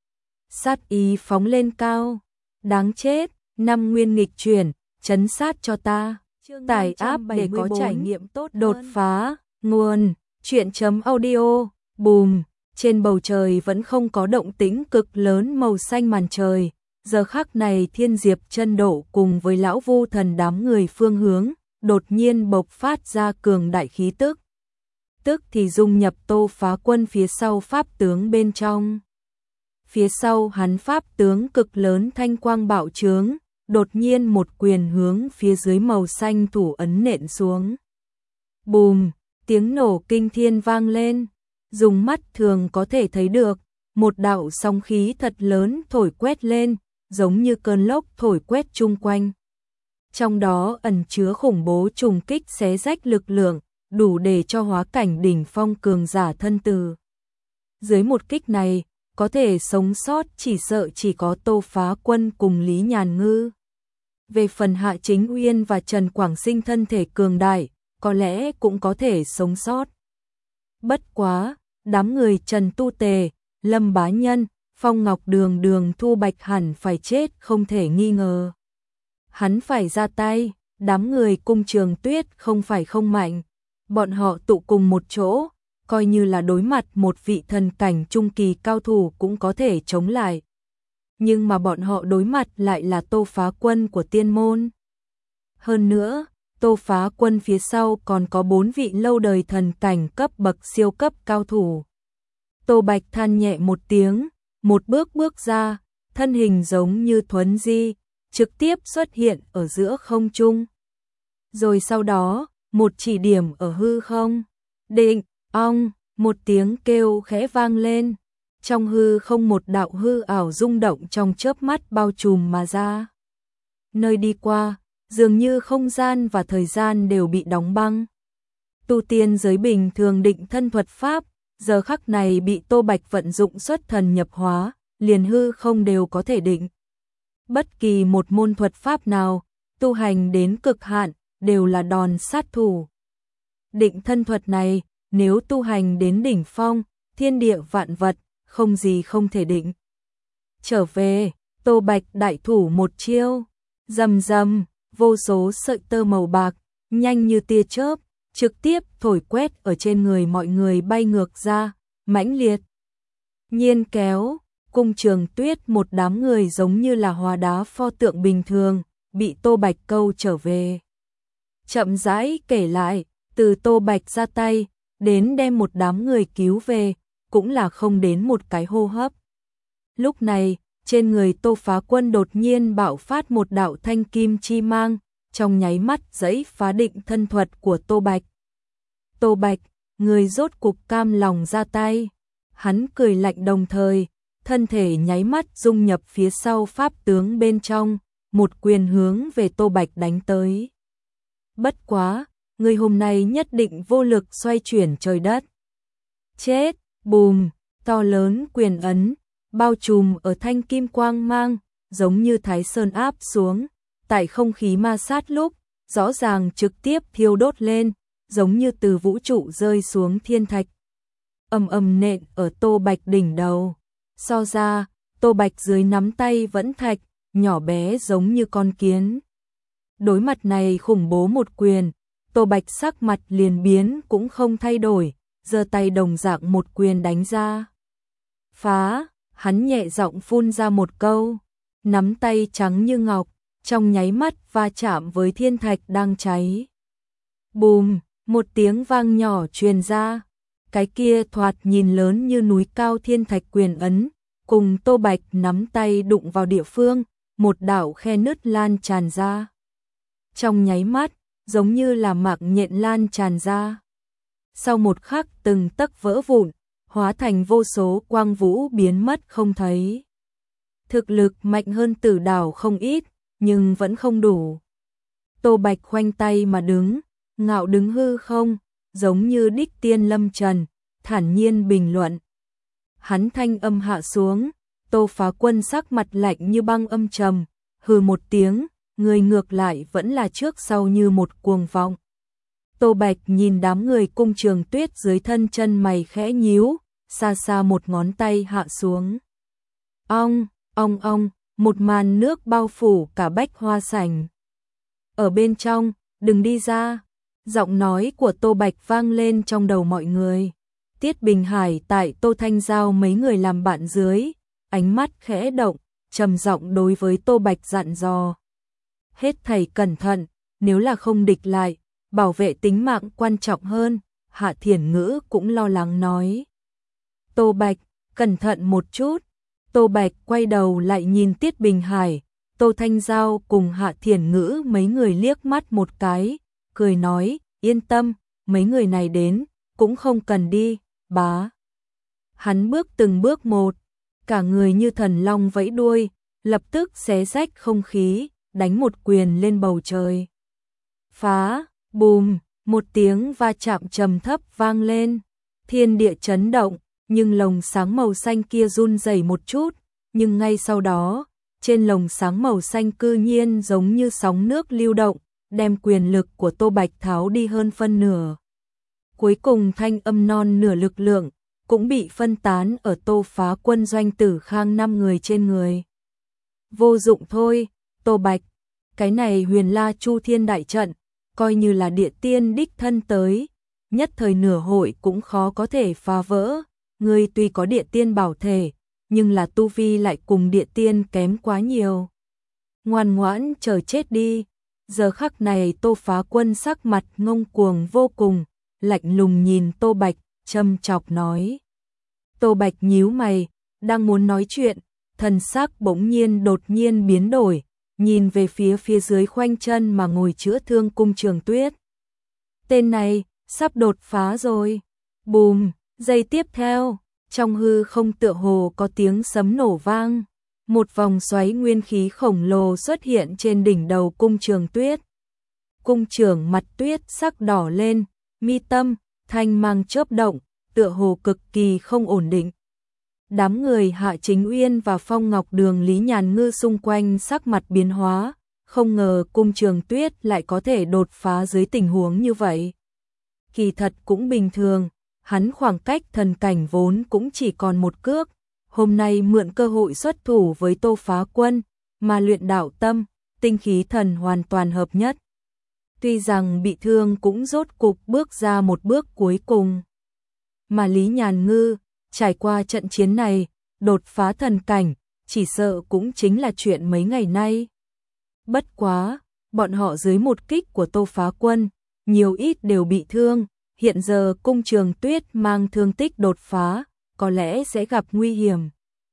Sát ý phóng lên cao, đáng chết, năm nguyên nghịch chuyển, chấn sát cho ta, tải áp để có trải nghiệm tốt đột phá, nguồn, chuyện chấm audio, bùm, trên bầu trời vẫn không có động tĩnh cực lớn màu xanh màn trời, giờ khắc này Thiên Diệp chân độ cùng với lão Vu Thần đám người phương hướng, đột nhiên bộc phát ra cường đại khí tức. Tức thì dung nhập Tô Phá Quân phía sau pháp tướng bên trong. Phía sau hắn pháp tướng cực lớn thanh quang bạo trướng, đột nhiên một quyền hướng phía dưới màu xanh thủ ấn nện xuống. Bùm, tiếng nổ kinh thiên vang lên, dùng mắt thường có thể thấy được, một đạo sóng khí thật lớn thổi quét lên, giống như cơn lốc thổi quét chung quanh. Trong đó ẩn chứa khủng bố trùng kích xé rách lực lượng, đủ để cho hóa cảnh đỉnh phong cường giả thân từ. Dưới một kích này, có thể sống sót chỉ sợ chỉ có Tô Phá Quân cùng Lý Nhàn Ngư. Về phần Hạ Chính Uyên và Trần Quảng Sinh thân thể cường đại, có lẽ cũng có thể sống sót. Bất quá, đám người Trần Tu Tề, Lâm Bá Nhân, Phong Ngọc Đường Đường Thu Bạch hẳn phải chết không thể nghi ngờ. Hắn phải ra tay, đám người Cung Trường Tuyết không phải không mạnh, bọn họ tụ cùng một chỗ, coi như là đối mặt một vị thần cảnh trung kỳ cao thủ cũng có thể chống lại. Nhưng mà bọn họ đối mặt lại là Tô Phá Quân của Tiên Môn. Hơn nữa, Tô Phá Quân phía sau còn có bốn vị lâu đời thần cảnh cấp bậc siêu cấp cao thủ. Tô Bạch than nhẹ một tiếng, một bước bước ra, thân hình giống như thuấn di, trực tiếp xuất hiện ở giữa không trung. Rồi sau đó, một chỉ điểm ở hư không, định, ong, một tiếng kêu khẽ vang lên. Trong hư không một đạo hư ảo rung động trong chớp mắt bao trùm mà ra. Nơi đi qua, dường như không gian và thời gian đều bị đóng băng. Tu tiên giới bình thường định thân thuật pháp, giờ khắc này bị Tô Bạch vận dụng xuất thần nhập hóa, liền hư không đều có thể định. Bất kỳ một môn thuật pháp nào, tu hành đến cực hạn, đều là đòn sát thủ. Định thân thuật này, nếu tu hành đến đỉnh phong, thiên địa vạn vật, không gì không thể định. Trở về, Tô Bạch đại thủ một chiêu, rầm rầm, vô số sợi tơ màu bạc, nhanh như tia chớp, trực tiếp thổi quét ở trên người mọi người bay ngược ra, mãnh liệt. Nhiên kéo, Cung Trường Tuyết một đám người giống như là hóa đá pho tượng bình thường, bị Tô Bạch câu trở về. Chậm rãi kể lại, từ Tô Bạch ra tay, đến đem một đám người cứu về, cũng là không đến một cái hô hấp. Lúc này, trên người Tô Phá Quân đột nhiên bạo phát một đạo thanh kim chi mang, trong nháy mắt giẫy phá định thân thuật của Tô Bạch. Tô Bạch, người rốt cục cam lòng ra tay. Hắn cười lạnh đồng thời, thân thể nháy mắt dung nhập phía sau pháp tướng bên trong, một quyền hướng về Tô Bạch đánh tới. Bất quá, người hôm nay nhất định vô lực xoay chuyển trời đất. Chết, bùm, to lớn quyền ấn, bao trùm ở thanh kim quang mang, giống như Thái Sơn áp xuống, tại không khí ma sát lúc, rõ ràng trực tiếp thiêu đốt lên, giống như từ vũ trụ rơi xuống thiên thạch. Ầm ầm nện ở Tô Bạch đỉnh đầu, so ra, Tô Bạch dưới nắm tay vẫn thạch, nhỏ bé giống như con kiến. Đối mặt này khủng bố một quyền, Tô Bạch sắc mặt liền biến cũng không thay đổi, giơ tay đồng dạng một quyền đánh ra. Phá, hắn nhẹ giọng phun ra một câu, nắm tay trắng như ngọc, trong nháy mắt va chạm với thiên thạch đang cháy. Bùm, một tiếng vang nhỏ truyền ra, cái kia thoạt nhìn lớn như núi cao thiên thạch quyền ấn, cùng Tô Bạch nắm tay đụng vào địa phương, một đạo khe nứt lan tràn ra. Trong nháy mắt, giống như là mạng nhện lan tràn ra. Sau một khắc từng tấc vỡ vụn, hóa thành vô số quang vũ biến mất không thấy. Thực lực mạnh hơn Tử Đảo không ít, nhưng vẫn không đủ. Tô Bạch khoanh tay mà đứng, ngạo đứng hư không, giống như đích tiên lâm trần, thản nhiên bình luận. Hắn thanh âm hạ xuống, Tô Phá Quân sắc mặt lạnh như băng âm trầm, hừ một tiếng, người ngược lại vẫn là trước sau như một cuồng vọng. Tô Bạch nhìn đám người Cung Trường Tuyết dưới thân chân mày khẽ nhíu, xa xa một ngón tay hạ xuống. Ong, ong ong, một màn nước bao phủ cả bách hoa sảnh. Ở bên trong, đừng đi ra. Giọng nói của Tô Bạch vang lên trong đầu mọi người. Tiết Bình Hải tại Tô Thanh Giao mấy người làm bạn dưới, ánh mắt khẽ động, trầm giọng đối với Tô Bạch dặn dò. Hết thảy cẩn thận, nếu là không địch lại, bảo vệ tính mạng quan trọng hơn, Hạ Thiển Ngữ cũng lo lắng nói. Tô Bạch, cẩn thận một chút. Tô Bạch quay đầu lại nhìn Tiết Bình Hải, Tô Thanh Giao cùng Hạ Thiển Ngữ mấy người liếc mắt một cái, cười nói, yên tâm, mấy người này đến, cũng không cần đi, bá. Hắn bước từng bước một, cả người như thần long vẫy đuôi, lập tức xé rách không khí, đánh một quyền lên bầu trời. Phá, bùm, một tiếng va chạm trầm thấp vang lên, thiên địa chấn động, nhưng lồng sáng màu xanh kia run rẩy một chút, nhưng ngay sau đó, trên lồng sáng màu xanh cư nhiên giống như sóng nước lưu động, đem quyền lực của Tô Bạch tháo đi hơn phân nửa. Cuối cùng thanh âm non nửa lực lượng, cũng bị phân tán ở Tô Phá Quân doanh Tử Khang năm người trên người. Vô dụng thôi, Tô Bạch, cái này Huyền La Chu Thiên đại trận, coi như là địa tiên đích thân tới, nhất thời nửa hội cũng khó có thể phá vỡ, ngươi tuy có địa tiên bảo thể, nhưng là tu vi lại cùng địa tiên kém quá nhiều. Ngoan ngoãn chờ chết đi. Giờ khắc này Tô Phá Quân sắc mặt ngông cuồng vô cùng, lạnh lùng nhìn Tô Bạch, châm chọc nói. Tô Bạch nhíu mày, đang muốn nói chuyện, thần sắc bỗng nhiên đột nhiên biến đổi, nhìn về phía phía dưới khoanh chân mà ngồi chữa thương Cung Trường Tuyết. Tên này, sắp đột phá rồi. Bùm, giây tiếp theo, trong hư không tựa hồ có tiếng sấm nổ vang. Một vòng xoáy nguyên khí khổng lồ xuất hiện trên đỉnh đầu Cung Trường Tuyết. Cung trưởng mặt tuyết sắc đỏ lên, mi tâm, thanh mang chớp động, tựa hồ cực kỳ không ổn định. Đám người Hạ Chính Uyên và Phong Ngọc Đường Lý Nhàn Ngư xung quanh sắc mặt biến hóa, không ngờ Cung Trường Tuyết lại có thể đột phá dưới tình huống như vậy. Kỳ thật cũng bình thường, hắn khoảng cách thần cảnh vốn cũng chỉ còn một cước, hôm nay mượn cơ hội xuất thủ với Tô Phá Quân, mà luyện đạo tâm, tinh khí thần hoàn toàn hợp nhất. Tuy rằng bị thương cũng rốt cục bước ra một bước cuối cùng. Mà Lý Nhàn Ngư, trải qua trận chiến này, đột phá thần cảnh, chỉ sợ cũng chính là chuyện mấy ngày nay. Bất quá, bọn họ dưới một kích của Tô Phá Quân, nhiều ít đều bị thương, hiện giờ Cung Trường Tuyết mang thương tích đột phá, có lẽ sẽ gặp nguy hiểm.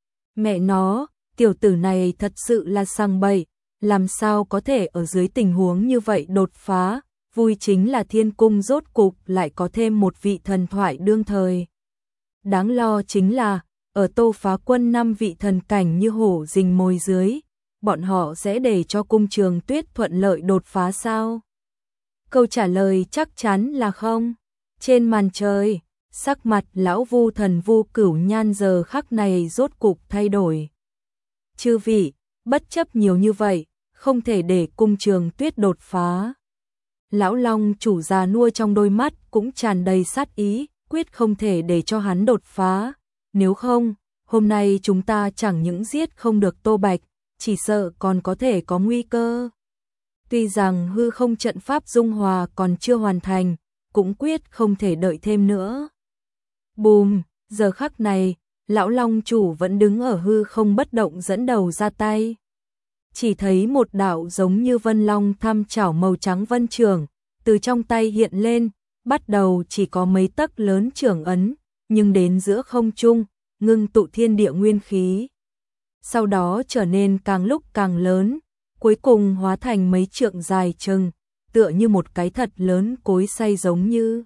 Mẹ nó, tiểu tử này thật sự là sang bậy, làm sao có thể ở dưới tình huống như vậy đột phá, vui chính là Thiên Cung rốt cục lại có thêm một vị thần thoại đương thời. Đáng lo chính là, ở Tô Phá Quân năm vị thần cảnh như hổ rình mồi dưới, bọn họ sẽ để cho Cung Trường Tuyết thuận lợi đột phá sao? Câu trả lời chắc chắn là không. Trên màn trời, sắc mặt lão Vu Thần Vu Cửu Nhan giờ khắc này rốt cục thay đổi. Chư vị, bất chấp nhiều như vậy, không thể để Cung Trường Tuyết đột phá. Lão Long chủ già nua trong đôi mắt cũng tràn đầy sát ý, quyết không thể để cho hắn đột phá. Nếu không, hôm nay chúng ta chẳng những giết không được Tô Bạch, chỉ sợ còn có thể có nguy cơ. Tuy rằng hư không trận pháp dung hòa còn chưa hoàn thành, cũng quyết không thể đợi thêm nữa. Bùm, giờ khắc này, lão Long chủ vẫn đứng ở hư không bất động dẫn đầu ra tay. Chỉ thấy một đạo giống như vân long thăm chảo màu trắng vân trường, từ trong tay hiện lên, bắt đầu chỉ có mấy tấc lớn trưởng ấn, nhưng đến giữa không trung, ngưng tụ thiên địa nguyên khí. Sau đó trở nên càng lúc càng lớn, cuối cùng hóa thành mấy trượng dài chừng, tựa như một cái thật lớn cối xay giống như.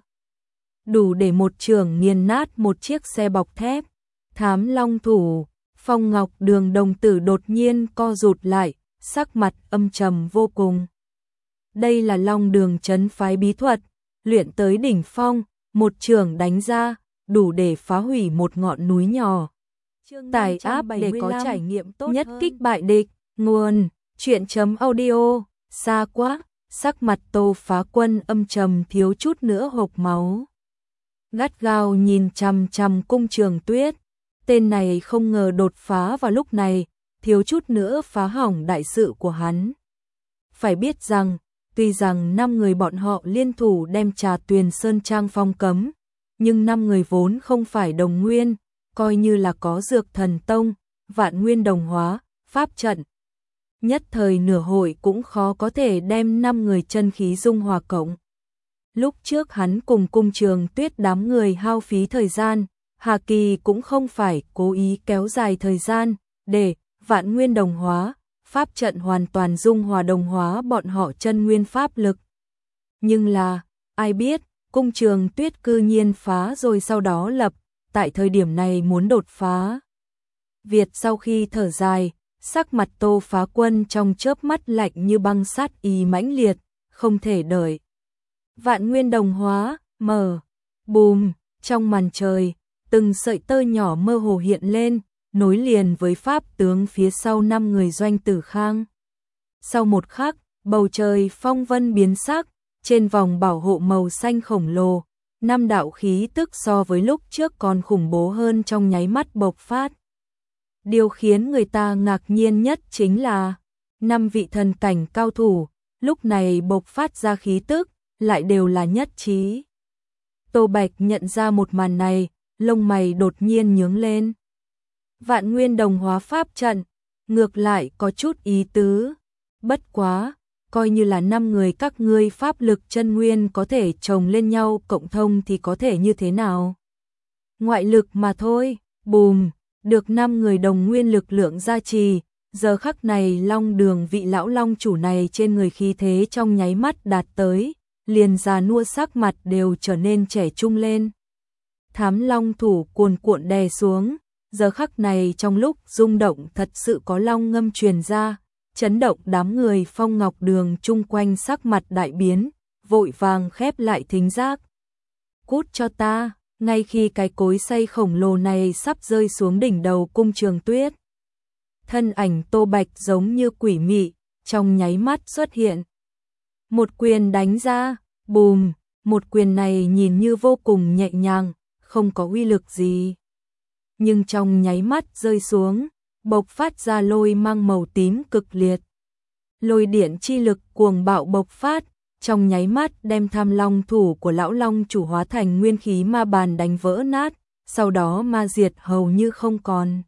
Đủ để một trường nghiền nát một chiếc xe bọc thép. Thám Long thủ, Phong Ngọc Đường đồng tử đột nhiên co rụt lại, sắc mặt âm trầm vô cùng. Đây là Long Đường trấn phái bí thuật, luyện tới đỉnh phong, một trường đánh ra, đủ để phá hủy một ngọn núi nhỏ. Tải áp để có trải nghiệm tốt nhất hơn. Kích bại địch, nguồn, chuyện.audio, xa quá, sắc mặt Tô Phá Quân âm trầm thiếu chút nữa hộc máu. Gắt gao nhìn chằm chằm Cung Trường Tuyết, tên này không ngờ đột phá vào lúc này, thiếu chút nữa phá hỏng đại sự của hắn. Phải biết rằng, tuy rằng năm người bọn họ liên thủ đem Trà Tuyền Sơn Trang phong cấm, nhưng năm người vốn không phải đồng nguyên, coi như là có Dược Thần Tông, Vạn Nguyên đồng hóa, pháp trận. Nhất thời nửa hội cũng khó có thể đem năm người chân khí dung hòa cộng. Lúc trước hắn cùng Cung Trường Tuyết đám người hao phí thời gian, Hà Kỳ cũng không phải cố ý kéo dài thời gian, để Vạn Nguyên đồng hóa, pháp trận hoàn toàn dung hòa đồng hóa bọn họ chân nguyên pháp lực. Nhưng là, ai biết, cung Trường Tuyết cư nhiên phá rồi sau đó lập, tại thời điểm này muốn đột phá. Việt sau khi thở dài, sắc mặt Tô Phá Quân trong chớp mắt lạnh như băng, sát ý mãnh liệt, không thể đợi. Vạn nguyên đồng hóa, mở, bùm, trong màn trời, từng sợi tơ nhỏ mơ hồ hiện lên, nối liền với pháp tướng phía sau năm người Doanh Tử Khang. Sau một khắc, bầu trời phong vân biến sắc, trên vòng bảo hộ màu xanh khổng lồ, năm đạo khí tức so với lúc trước còn khủng bố hơn trong nháy mắt bộc phát. Điều khiến người ta ngạc nhiên nhất chính là năm vị thần cảnh cao thủ, lúc này bộc phát ra khí tức, lại đều là nhất trí. Tô Bạch nhận ra một màn này, lông mày đột nhiên nhướng lên. Vạn nguyên đồng hóa pháp trận, ngược lại có chút ý tứ. Bất quá, coi như là năm người các ngươi pháp lực chân nguyên có thể chồng lên nhau cộng thông thì có thể như thế nào? Ngoại lực mà thôi, bùm, được năm người đồng nguyên lực lượng gia trì, giờ khắc này Long Đường vị lão long chủ này trên người khí thế trong nháy mắt đạt tới, liền già nua sắc mặt đều trở nên trẻ trung lên. Thám long thủ cuồn cuộn đè xuống, giờ khắc này trong lúc rung động thật sự có long ngâm truyền ra, chấn động đám người Phong Ngọc Đường chung quanh, sắc mặt đại biến, vội vàng khép lại thính giác. Cút cho ta, ngay khi cái cối xay khổng lồ này sắp rơi xuống đỉnh đầu cung Trường Tuyết. Thân ảnh Tô Bạch giống như quỷ mị, trong nháy mắt xuất hiện. Một quyền đánh ra, bùm, một quyền này nhìn như vô cùng nhẹ nhàng, không có uy lực gì. Nhưng trong nháy mắt rơi xuống, bộc phát ra lôi mang màu tím cực liệt. Lôi điện chi lực cuồng bạo bộc phát, trong nháy mắt đem tham long thủ của lão long chủ hóa thành nguyên khí ma bàn đánh vỡ nát, sau đó ma diệt hầu như không còn.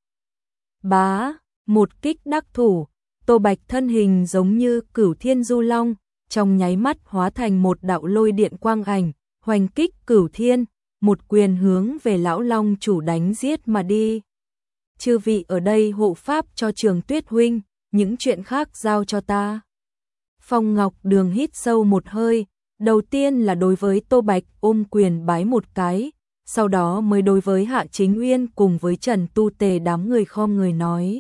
Bá, một kích đắc thủ, Tô Bạch thân hình giống như Cửu Thiên Du Long, trong nháy mắt hóa thành một đạo lôi điện quang ảnh, hoành kích Cửu Thiên, một quyền hướng về lão long chủ đánh giết mà đi. Chư vị ở đây hộ pháp cho Trường Tuyết huynh, những chuyện khác giao cho ta. Phong Ngọc Đường hít sâu một hơi, đầu tiên là đối với Tô Bạch ôm quyền bái một cái, sau đó mới đối với Hạ Chính Uyên cùng với Trần Tu Tề đám người khom người nói.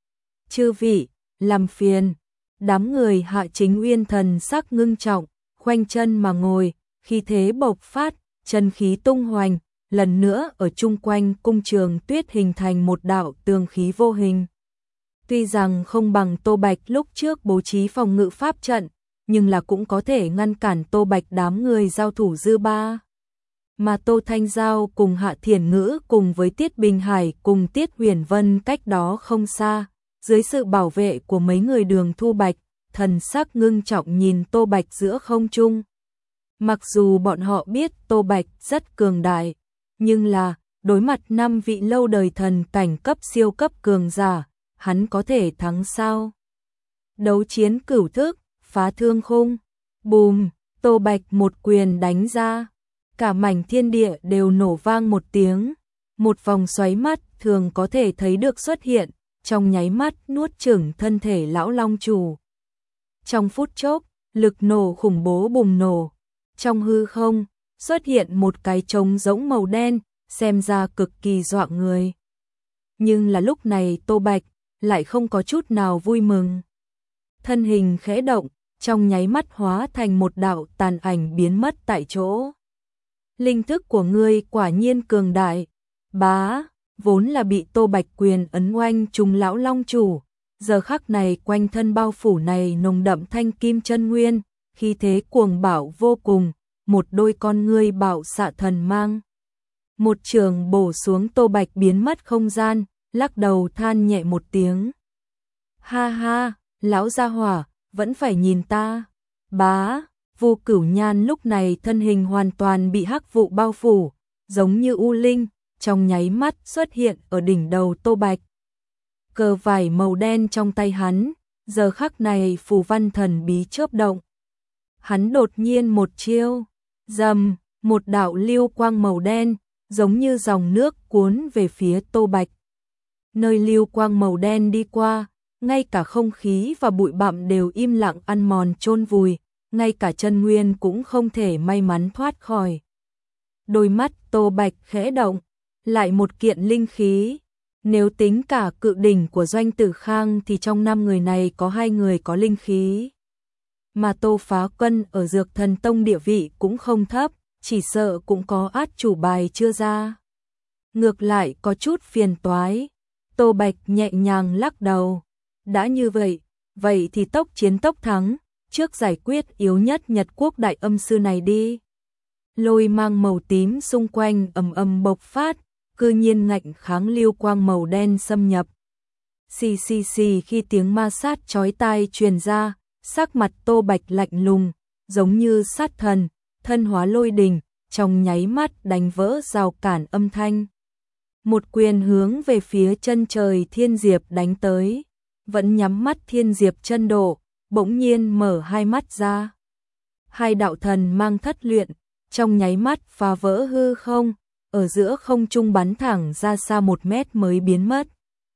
Chư vị, làm phiền. Đám người Hạ Chính Uyên thần sắc ngưng trọng, khoanh chân mà ngồi, khi thế bộc phát, chân khí tung hoành, lần nữa ở chung quanh cung Trường Tuyết hình thành một đạo tường khí vô hình. Tuy rằng không bằng Tô Bạch lúc trước bố trí phòng ngự pháp trận, nhưng là cũng có thể ngăn cản Tô Bạch đám người giao thủ dư ba. Mà Tô Thanh Giao cùng Hạ Thiển Ngữ cùng với Tiết Bình Hải cùng Tiết Huyền Vân cách đó không xa, dưới sự bảo vệ của mấy người Đường Thu Bạch, thần sắc ngưng trọng nhìn Tô Bạch giữa không trung. Mặc dù bọn họ biết Tô Bạch rất cường đại, nhưng là đối mặt năm vị lâu đời thần cảnh cấp siêu cấp cường giả, hắn có thể thắng sao? Đấu chiến cửu thức, phá thương khung, bùm, Tô Bạch một quyền đánh ra, cả mảnh thiên địa đều nổ vang một tiếng, một vòng xoáy mắt thường có thể thấy được xuất hiện, trong nháy mắt nuốt chửng thân thể lão long chủ. Trong phút chốc, lực nổ khủng bố bùng nổ, trong hư không xuất hiện một cái trống rỗng màu đen, xem ra cực kỳ dọa người. Nhưng là lúc này Tô Bạch lại không có chút nào vui mừng. Thân hình khẽ động, trong nháy mắt hóa thành một đạo tàn ảnh biến mất tại chỗ. Linh thức của ngươi quả nhiên cường đại. Bá, vốn là bị Tô Bạch quyền ấn oanh trùng lão long chủ, giờ khắc này quanh thân bao phủ này nồng đậm thanh kim chân nguyên, khí thế cuồng bạo vô cùng, một đôi con ngươi bạo xạ thần mang. Một trường bổ xuống Tô Bạch biến mất không gian, lắc đầu than nhẹ một tiếng. Ha ha, lão gia hỏa, vẫn phải nhìn ta. Bá, Vu Cửu Nhan lúc này thân hình hoàn toàn bị hắc vụ bao phủ, giống như u linh, trong nháy mắt xuất hiện ở đỉnh đầu Tô Bạch. Cờ vải màu đen trong tay hắn, giờ khắc này phù văn thần bí chớp động. Hắn đột nhiên một chiêu, rầm, một đạo lưu quang màu đen, giống như dòng nước cuốn về phía Tô Bạch. Nơi lưu quang màu đen đi qua, ngay cả không khí và bụi bặm đều im lặng ăn mòn chôn vùi, ngay cả chân nguyên cũng không thể may mắn thoát khỏi. Đôi mắt Tô Bạch khẽ động, lại một kiện linh khí. Nếu tính cả cự đỉnh của Doanh Tử Khang thì trong năm người này có hai người có linh khí. Mà Tô Phá Cân ở Dược Thần Tông địa vị cũng không thấp, chỉ sợ cũng có át chủ bài chưa ra. Ngược lại có chút phiền toái. Tô Bạch nhẹ nhàng lắc đầu. Đã như vậy, vậy thì tốc chiến tốc thắng, trước giải quyết yếu nhất Nhật Quốc đại âm sư này đi. Lôi mang màu tím xung quanh ầm ầm bộc phát, cư nhiên ngạnh kháng lưu quang màu đen xâm nhập. Xì xì xì khi tiếng ma sát chói tai truyền ra, sắc mặt Tô Bạch lạnh lùng, giống như sát thần, thân hóa lôi đình, trong nháy mắt đánh vỡ rào cản âm thanh. Một quyền hướng về phía chân trời Thiên Diệp đánh tới, vẫn nhắm mắt Thiên Diệp chân độ, bỗng nhiên mở hai mắt ra. Hai đạo thần mang thất luyện, trong nháy mắt phá vỡ hư không, ở giữa không trung bắn thẳng ra xa một mét mới biến mất.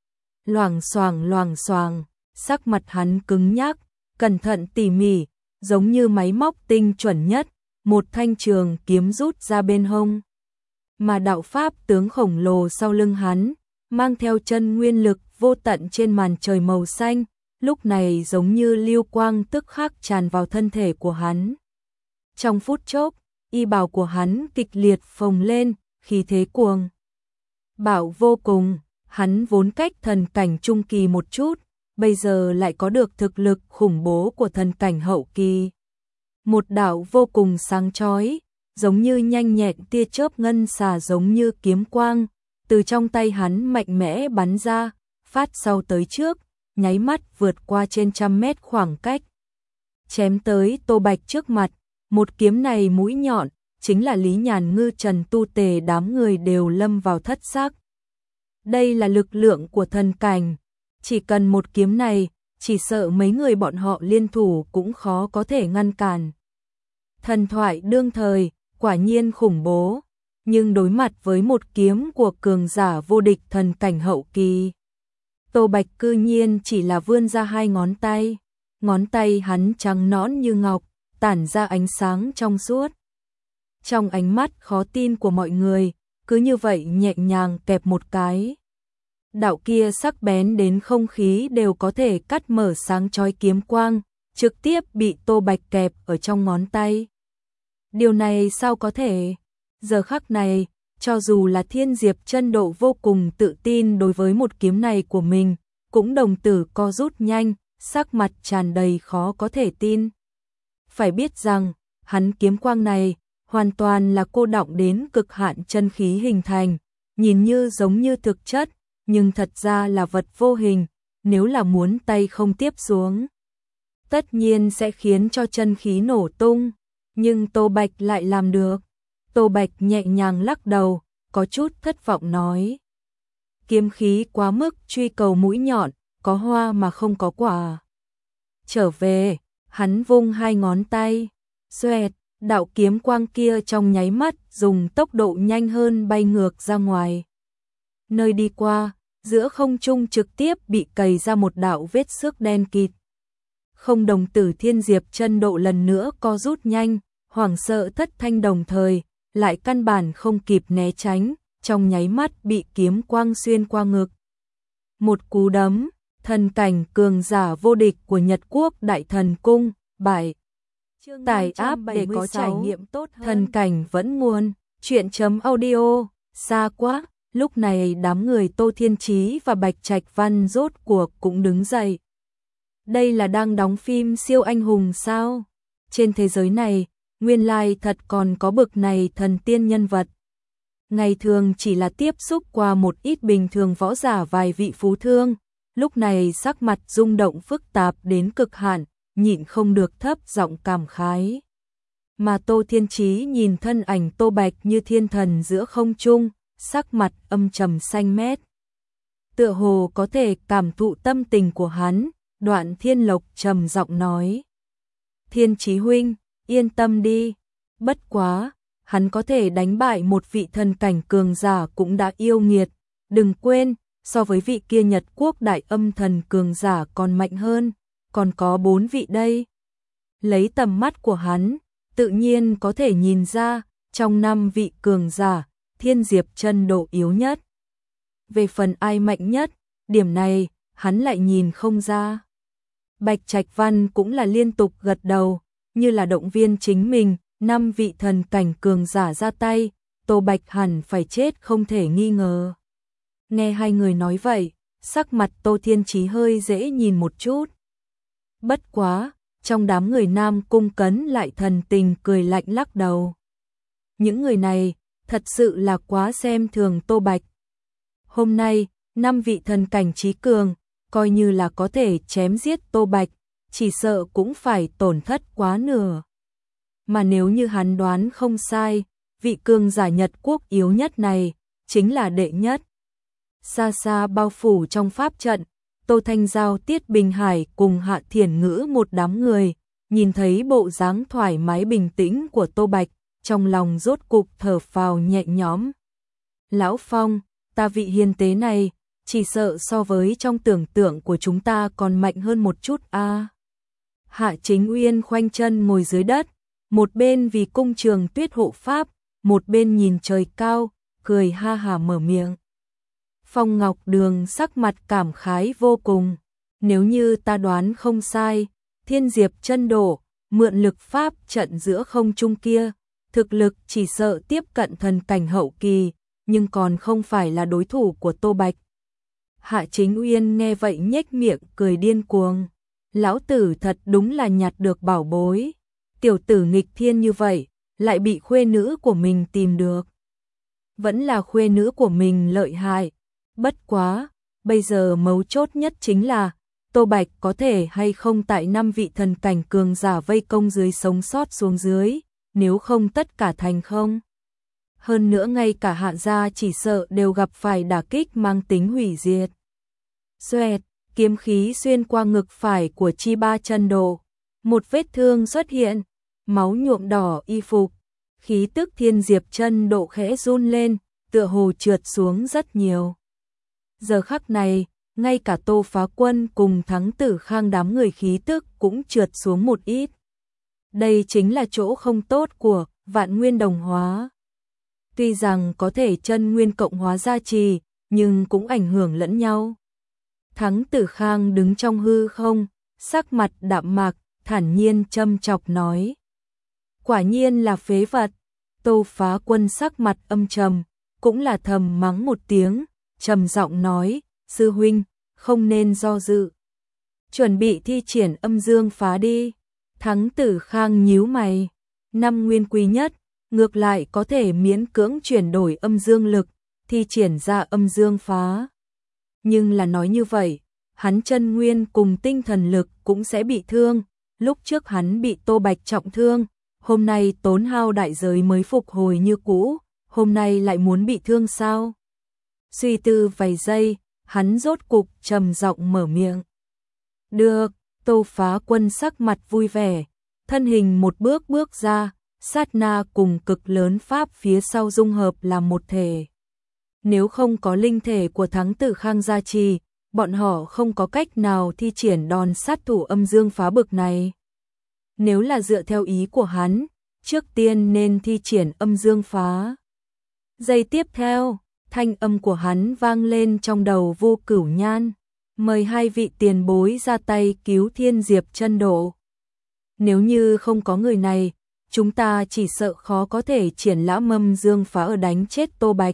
Loảng xoảng loảng xoảng, sắc mặt hắn cứng nhắc, cẩn thận tỉ mỉ, giống như máy móc tinh chuẩn nhất, một thanh trường kiếm rút ra bên hông. Mà đạo pháp tướng khổng lồ sau lưng hắn, mang theo chân nguyên lực vô tận trên màn trời màu xanh, lúc này giống như lưu quang tức khắc tràn vào thân thể của hắn. Trong phút chốc, y bào của hắn kịch liệt phồng lên, khí thế cuồng bạo vô cùng, hắn vốn cách thần cảnh trung kỳ một chút, bây giờ lại có được thực lực khủng bố của thần cảnh hậu kỳ. Một đạo vô cùng sáng chói, giống như nhanh nhẹn tia chớp ngân xà giống như kiếm quang, từ trong tay hắn mạnh mẽ bắn ra, phát sau tới trước, nháy mắt vượt qua trên trăm mét khoảng cách. Chém tới Tô Bạch trước mặt, một kiếm này mũi nhọn, chính là Lý Nhàn Ngư Trần Tu Tề đám người đều lâm vào thất xác. Đây là lực lượng của thần cảnh, chỉ cần một kiếm này, chỉ sợ mấy người bọn họ liên thủ cũng khó có thể ngăn cản. Thần thoại đương thời, quả nhiên khủng bố, nhưng đối mặt với một kiếm của cường giả vô địch thần cảnh hậu kỳ, Tô Bạch cư nhiên chỉ là vươn ra hai ngón tay, ngón tay hắn trắng nõn như ngọc, tản ra ánh sáng trong suốt. Trong ánh mắt khó tin của mọi người, cứ như vậy nhẹ nhàng kẹp một cái. Đạo kia sắc bén đến không khí đều có thể cắt mở sáng chói kiếm quang, trực tiếp bị Tô Bạch kẹp ở trong ngón tay. Điều này sao có thể? Giờ khắc này, cho dù là Thiên Diệp chân độ vô cùng tự tin đối với một kiếm này của mình, cũng đồng tử co rút nhanh, sắc mặt tràn đầy khó có thể tin. Phải biết rằng, hắn kiếm quang này, hoàn toàn là cô đọng đến cực hạn chân khí hình thành, nhìn như giống như thực chất, nhưng thật ra là vật vô hình, nếu là muốn tay không tiếp xuống, tất nhiên sẽ khiến cho chân khí nổ tung, nhưng Tô Bạch lại làm được. Tô Bạch nhẹ nhàng lắc đầu, có chút thất vọng nói. Kiếm khí quá mức truy cầu mũi nhọn, có hoa mà không có quả. Trở về, hắn vung hai ngón tay, xoẹt, đạo kiếm quang kia trong nháy mắt dùng tốc độ nhanh hơn bay ngược ra ngoài. Nơi đi qua, giữa không trung trực tiếp bị cày ra một đạo vết xước đen kịt. Không đồng tử Thiên Diệp chân độ lần nữa co rút nhanh, hoảng sợ thất thanh đồng thời, lại căn bản không kịp né tránh, trong nháy mắt bị kiếm quang xuyên qua ngực. Một cú đấm, thần cảnh cường giả vô địch của Nhật Quốc Đại Thần Cung, bại. Tải áp để có trải nghiệm tốt hơn. Thần cảnh vẫn nguồn, chuyện chấm audio, xa quá. Lúc này đám người Tô Thiên Chí và Bạch Trạch Văn rốt cuộc cũng đứng dậy. Đây là đang đóng phim siêu anh hùng sao? Trên thế giới này, nguyên lai thật còn có bực này thần tiên nhân vật. Ngày thường chỉ là tiếp xúc qua một ít bình thường võ giả vài vị phú thương, lúc này sắc mặt rung động phức tạp đến cực hạn, nhịn không được thấp giọng cảm khái. Mà Tô Thiên Chí nhìn thân ảnh Tô Bạch như thiên thần giữa không trung, sắc mặt âm trầm xanh mét. Tựa hồ có thể cảm thụ tâm tình của hắn, Đoạn Thiên Lộc trầm giọng nói. Thiên Chí huynh, yên tâm đi, bất quá, hắn có thể đánh bại một vị thần cảnh cường giả cũng đã yêu nghiệt, đừng quên, so với vị kia Nhật quốc đại âm thần cường giả còn mạnh hơn, còn có bốn vị đây. Lấy tầm mắt của hắn, tự nhiên có thể nhìn ra, trong năm vị cường giả, Thiên Diệp chân độ yếu nhất. Về phần ai mạnh nhất, điểm này, hắn lại nhìn không ra. Bạch Trạch Văn cũng là liên tục gật đầu, như là động viên chính mình, năm vị thần cảnh cường giả ra tay, Tô Bạch hẳn phải chết không thể nghi ngờ. Nghe hai người nói vậy, sắc mặt Tô Thiên Chí hơi dễ nhìn một chút. Bất quá, trong đám người Nam Cung Cấn lại thần tình cười lạnh lắc đầu. Những người này, thật sự là quá xem thường Tô Bạch. Hôm nay, năm vị thần cảnh trí cường, coi như là có thể chém giết Tô Bạch, chỉ sợ cũng phải tổn thất quá nửa. Mà nếu như hắn đoán không sai, vị cường giả Nhật quốc yếu nhất này, chính là đệ nhất. Xa xa bao phủ trong pháp trận, Tô Thanh Giao, Tiết Bình Hải cùng Hạ Thiển Ngữ một đám người, nhìn thấy bộ dáng thoải mái bình tĩnh của Tô Bạch, trong lòng rốt cục thở phào nhẹ nhõm. Lão Phong, ta vị hiền tế này, chỉ sợ so với trong tưởng tượng của chúng ta còn mạnh hơn một chút a. À. Hạ Chính Uyên khoanh chân ngồi dưới đất, một bên vì cung trường tuyết hộ pháp, một bên nhìn trời cao, cười ha hả mở miệng. Phong Ngọc Đường sắc mặt cảm khái vô cùng, nếu như ta đoán không sai, Thiên Diệp chân độ, mượn lực pháp trận giữa không trung kia, thực lực chỉ sợ tiếp cận thần cảnh hậu kỳ, nhưng còn không phải là đối thủ của Tô Bạch. Hạ Chính Uyên nghe vậy nhếch miệng cười điên cuồng, lão tử thật đúng là nhặt được bảo bối, tiểu tử nghịch thiên như vậy, lại bị khuê nữ của mình tìm được. Vẫn là khuê nữ của mình lợi hại, bất quá, bây giờ mấu chốt nhất chính là, Tô Bạch có thể hay không tại năm vị thần cảnh cường giả vây công dưới sống sót xuống dưới, nếu không tất cả thành không. Hơn nữa ngay cả Hạ gia chỉ sợ đều gặp phải đả kích mang tính hủy diệt. Xoẹt, kiếm khí xuyên qua ngực phải của Chi Ba chân độ, một vết thương xuất hiện, máu nhuộm đỏ y phục, khí tức Thiên Diệp chân độ khẽ run lên, tựa hồ trượt xuống rất nhiều. Giờ khắc này, ngay cả Tô Phá Quân cùng Thắng Tử Khang đám người khí tức cũng trượt xuống một ít. Đây chính là chỗ không tốt của Vạn Nguyên đồng hóa. Tuy rằng có thể chân nguyên cộng hóa gia trì, nhưng cũng ảnh hưởng lẫn nhau. Thắng Tử Khang đứng trong hư không, sắc mặt đạm mạc, thản nhiên châm chọc nói. Quả nhiên là phế vật. Tô Phá Quân sắc mặt âm trầm, cũng là thầm mắng một tiếng, trầm giọng nói, sư huynh, không nên do dự. Chuẩn bị thi triển âm dương phá đi. Thắng Tử Khang nhíu mày, năm nguyên quý nhất, ngược lại có thể miễn cưỡng chuyển đổi âm dương lực, thi triển ra âm dương phá. Nhưng là nói như vậy, hắn chân nguyên cùng tinh thần lực cũng sẽ bị thương, lúc trước hắn bị Tô Bạch trọng thương, hôm nay tốn hao đại giới mới phục hồi như cũ, hôm nay lại muốn bị thương sao? Suy tư vài giây, hắn rốt cục trầm giọng mở miệng. Được, Tô Phá Quân sắc mặt vui vẻ, thân hình một bước bước ra, sát na cùng cực lớn pháp phía sau dung hợp làm một thể. Nếu không có linh thể của Thắng Tử Khang gia trì, bọn họ không có cách nào thi triển đòn sát thủ âm dương phá bực này. Nếu là dựa theo ý của hắn, trước tiên nên thi triển âm dương phá. Giây tiếp theo, thanh âm của hắn vang lên trong đầu Vô Cửu Nhan, mời hai vị tiền bối ra tay cứu Thiên Diệp chân độ. Nếu như không có người này, chúng ta chỉ sợ khó có thể triển lãm âm dương phá ở đánh chết Tô Bạch.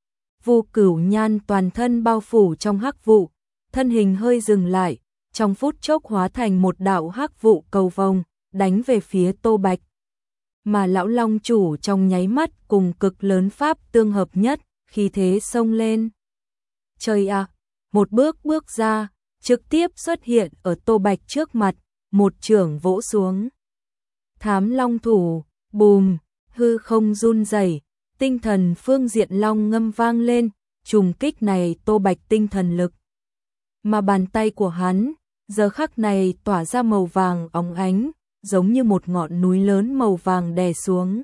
Vô Cửu Nhan toàn thân bao phủ trong hắc vụ, thân hình hơi dừng lại, trong phút chốc hóa thành một đạo hắc vụ cầu vồng, đánh về phía Tô Bạch. Mà lão long chủ trong nháy mắt cùng cực lớn pháp tương hợp nhất, khí thế xông lên. Trời ạ, một bước bước ra, trực tiếp xuất hiện ở Tô Bạch trước mặt, một chưởng vỗ xuống. Thám long thủ, bùm, hư không run rẩy, tinh thần phương diện long ngâm vang lên, trùng kích này Tô Bạch tinh thần lực. Mà bàn tay của hắn, giờ khắc này tỏa ra màu vàng óng ánh, giống như một ngọn núi lớn màu vàng đè xuống.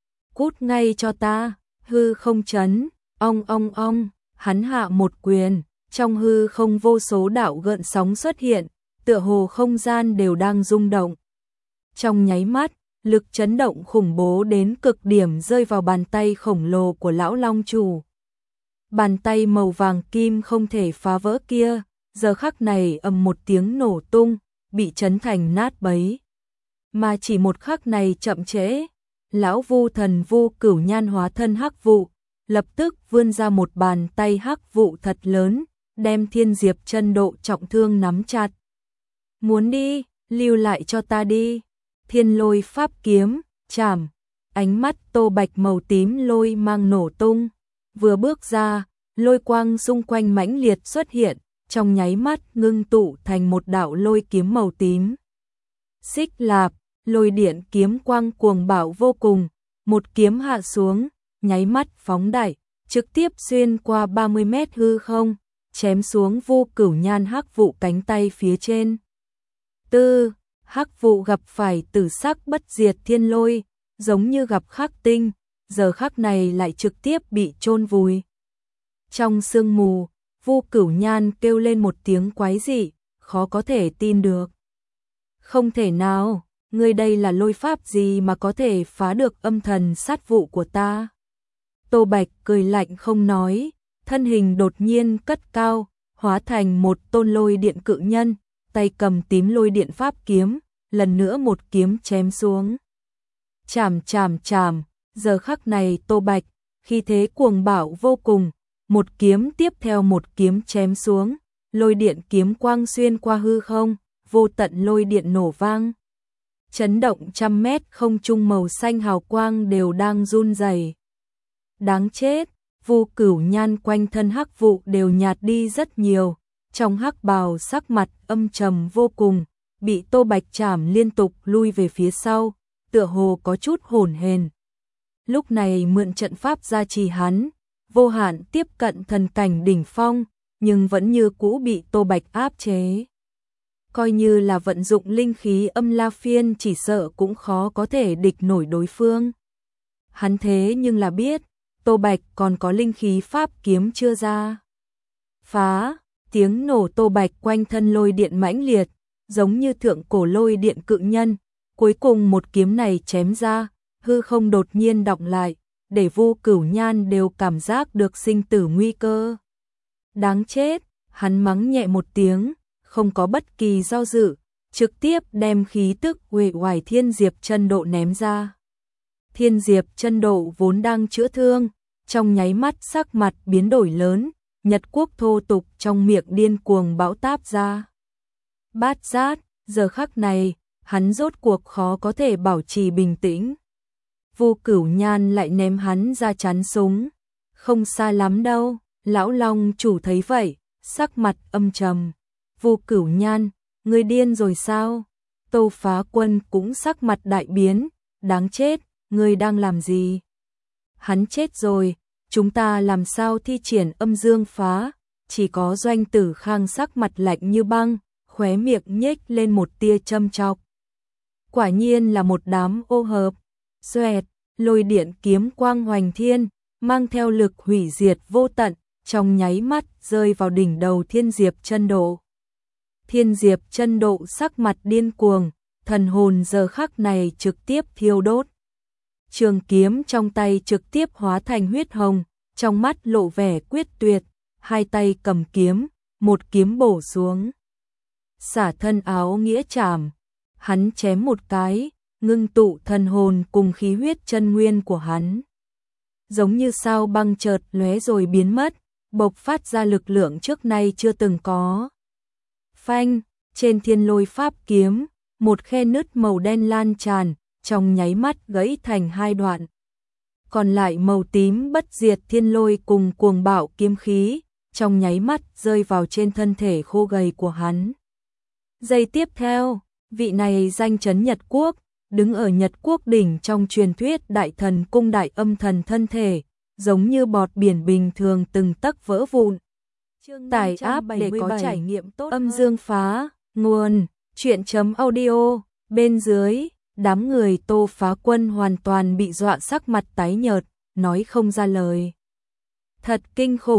Cút ngay cho ta, hư không chấn, ong ong ong, hắn hạ một quyền, trong hư không vô số đạo gợn sóng xuất hiện, tựa hồ không gian đều đang rung động. Trong nháy mắt, lực chấn động khủng bố đến cực điểm rơi vào bàn tay khổng lồ của lão long chủ. Bàn tay màu vàng kim không thể phá vỡ kia, giờ khắc này ầm một tiếng nổ tung, bị chấn thành nát bấy. Mà chỉ một khắc này chậm trễ, lão vu thần Vu Cửu Nhan hóa thân hắc vụ, lập tức vươn ra một bàn tay hắc vụ thật lớn, đem Thiên Diệp Chân Độ trọng thương nắm chặt. Muốn đi, lưu lại cho ta đi. Thiên Lôi pháp kiếm, chảm, ánh mắt Tô Bạch màu tím lôi mang nổ tung, vừa bước ra, lôi quang xung quanh mãnh liệt xuất hiện, trong nháy mắt ngưng tụ thành một đạo lôi kiếm màu tím. Xích Lạp, lôi điện kiếm quang cuồng bạo vô cùng, một kiếm hạ xuống, nháy mắt phóng đại, trực tiếp xuyên qua ba mươi mét hư không, chém xuống Vu Cửu Nhan hắc vụ cánh tay phía trên. Tư, hắc vụ gặp phải tử sắc bất diệt thiên lôi, giống như gặp khắc tinh, giờ khắc này lại trực tiếp bị chôn vùi. Trong sương mù, Vu Cửu Nhan kêu lên một tiếng quái dị, khó có thể tin được. Không thể nào, ngươi đây là lôi pháp gì mà có thể phá được âm thần sát vụ của ta? Tô Bạch cười lạnh không nói, thân hình đột nhiên cất cao, hóa thành một tôn lôi điện cự nhân, tay cầm tím lôi điện pháp kiếm, lần nữa một kiếm chém xuống. Chảm chảm chảm, giờ khắc này Tô Bạch, khi thế cuồng bạo vô cùng, một kiếm tiếp theo một kiếm chém xuống, lôi điện kiếm quang xuyên qua hư không, vô tận lôi điện nổ vang. Chấn động trăm mét không trung màu xanh hào quang đều đang run rẩy. Đáng chết, Vu Cửu Nhan quanh thân hắc vụ đều nhạt đi rất nhiều, trong hắc bào sắc mặt âm trầm vô cùng, bị Tô Bạch chảm liên tục lui về phía sau, tựa hồ có chút hổn hển. Lúc này mượn trận pháp gia trì hắn, vô hạn tiếp cận thần cảnh đỉnh phong, nhưng vẫn như cũ bị Tô Bạch áp chế. Coi như là vận dụng linh khí âm la phiên chỉ sợ cũng khó có thể địch nổi đối phương. Hắn thế nhưng là biết, Tô Bạch còn có linh khí pháp kiếm chưa ra. Phá, tiếng nổ Tô Bạch quanh thân lôi điện mãnh liệt, giống như thượng cổ lôi điện cự nhân, cuối cùng một kiếm này chém ra, hư không đột nhiên đọng lại, để Vu Cửu Nhan đều cảm giác được sinh tử nguy cơ. Đáng chết, hắn mắng nhẹ một tiếng, không có bất kỳ do dự, trực tiếp đem khí tức uể oải Thiên Diệp Chân Độ ném ra. Thiên Diệp Chân Độ vốn đang chữa thương, trong nháy mắt sắc mặt biến đổi lớn, Nhật quốc thô tục trong miệng điên cuồng bão táp ra. Bát Giác, giờ khắc này, hắn rốt cuộc khó có thể bảo trì bình tĩnh. Vu Cửu Nhan lại ném hắn ra chắn súng. Không xa lắm đâu, lão long chủ thấy vậy, sắc mặt âm trầm. Vu Cửu Nhan, ngươi điên rồi sao? Tô Phá Quân cũng sắc mặt đại biến, đáng chết, ngươi đang làm gì? Hắn chết rồi, chúng ta làm sao thi triển âm dương phá? Chỉ có Doanh Tử Khang sắc mặt lạnh như băng, khóe miệng nhếch lên một tia châm chọc. Quả nhiên là một đám ô hợp. Xoẹt, lôi điện kiếm quang hoành thiên, mang theo lực hủy diệt vô tận, trong nháy mắt rơi vào đỉnh đầu Thiên Diệp Chân Độ. Thiên Diệp Chân Độ sắc mặt điên cuồng, thần hồn giờ khắc này trực tiếp thiêu đốt. Trường kiếm trong tay trực tiếp hóa thành huyết hồng, trong mắt lộ vẻ quyết tuyệt, hai tay cầm kiếm, một kiếm bổ xuống. Xả thân áo nghĩa trảm, hắn chém một cái, ngưng tụ thần hồn cùng khí huyết chân nguyên của hắn. Giống như sao băng chợt lóe rồi biến mất, bộc phát ra lực lượng trước nay chưa từng có. Phanh, trên thiên lôi pháp kiếm, một khe nứt màu đen lan tràn, trong nháy mắt gãy thành hai đoạn. Còn lại màu tím bất diệt thiên lôi cùng cuồng bạo kiếm khí, trong nháy mắt rơi vào trên thân thể khô gầy của hắn. Giây tiếp theo, vị này danh chấn Nhật quốc, đứng ở Nhật quốc đỉnh trong truyền thuyết đại thần cung đại âm thần thân thể, giống như bọt biển bình thường từng tấc vỡ vụn. Tải app để có trải nghiệm tốt âm dương phá, nguồn, chuyện.audio, bên dưới, đám người Tô Phá Quân hoàn toàn bị dọa sắc mặt tái nhợt, nói không ra lời. Thật kinh khủng,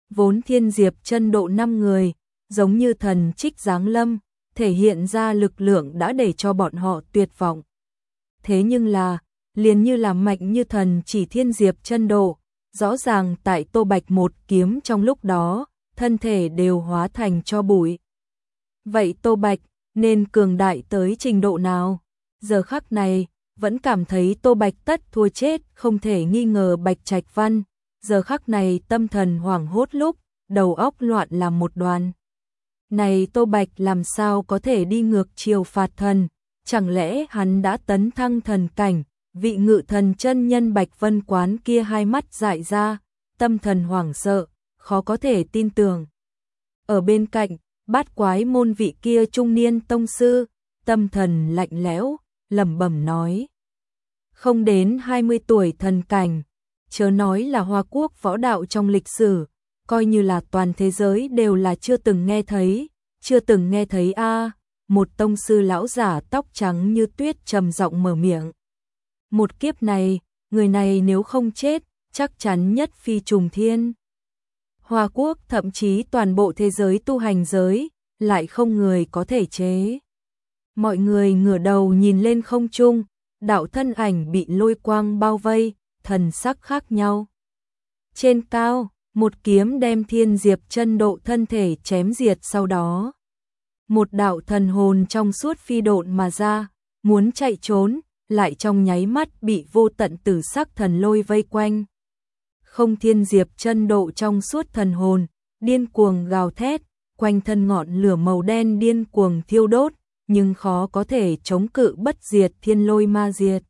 vốn thiên diệp chân độ năm người, giống như thần trích giáng lâm, thể hiện ra lực lượng đã để cho bọn họ tuyệt vọng. Thế nhưng là, liền như là mạnh như thần chỉ thiên diệp chân độ, rõ ràng tại Tô Bạch một kiếm trong lúc đó, thân thể đều hóa thành tro bụi. Vậy Tô Bạch nên cường đại tới trình độ nào? Giờ khắc này, vẫn cảm thấy Tô Bạch tất thua chết, không thể nghi ngờ Bạch Trạch Văn. Giờ khắc này tâm thần hoảng hốt lúc, đầu óc loạn làm một đoàn. Này Tô Bạch làm sao có thể đi ngược chiều phạt thần? Chẳng lẽ hắn đã tấn thăng thần cảnh? Vị ngự thần chân nhân Bạch Vân Quán kia hai mắt dại ra, tâm thần hoảng sợ, khó có thể tin tưởng. Ở bên cạnh, bát quái môn vị kia trung niên tông sư, tâm thần lạnh lẽo, lẩm bẩm nói. Không đến hai mươi tuổi thần cảnh, chớ nói là Hoa Quốc võ đạo trong lịch sử, coi như là toàn thế giới đều là chưa từng nghe thấy, chưa từng nghe thấy a. Một tông sư lão giả tóc trắng như tuyết trầm giọng mở miệng. Một kiếp này, người này nếu không chết, chắc chắn nhất phi trùng thiên. Hoa Quốc thậm chí toàn bộ thế giới tu hành giới, lại không người có thể chế. Mọi người ngửa đầu nhìn lên không trung, đạo thân ảnh bị lôi quang bao vây, thần sắc khác nhau. Trên cao, một kiếm đem thiên diệp chân độ thân thể chém diệt, sau đó một đạo thần hồn trong suốt phi độn mà ra, muốn chạy trốn, lại trong nháy mắt bị vô tận tử sắc thần lôi vây quanh. Không thiên diệp chân độ trong suốt thần hồn, điên cuồng gào thét, quanh thân ngọn lửa màu đen điên cuồng thiêu đốt, nhưng khó có thể chống cự bất diệt thiên lôi ma diệt.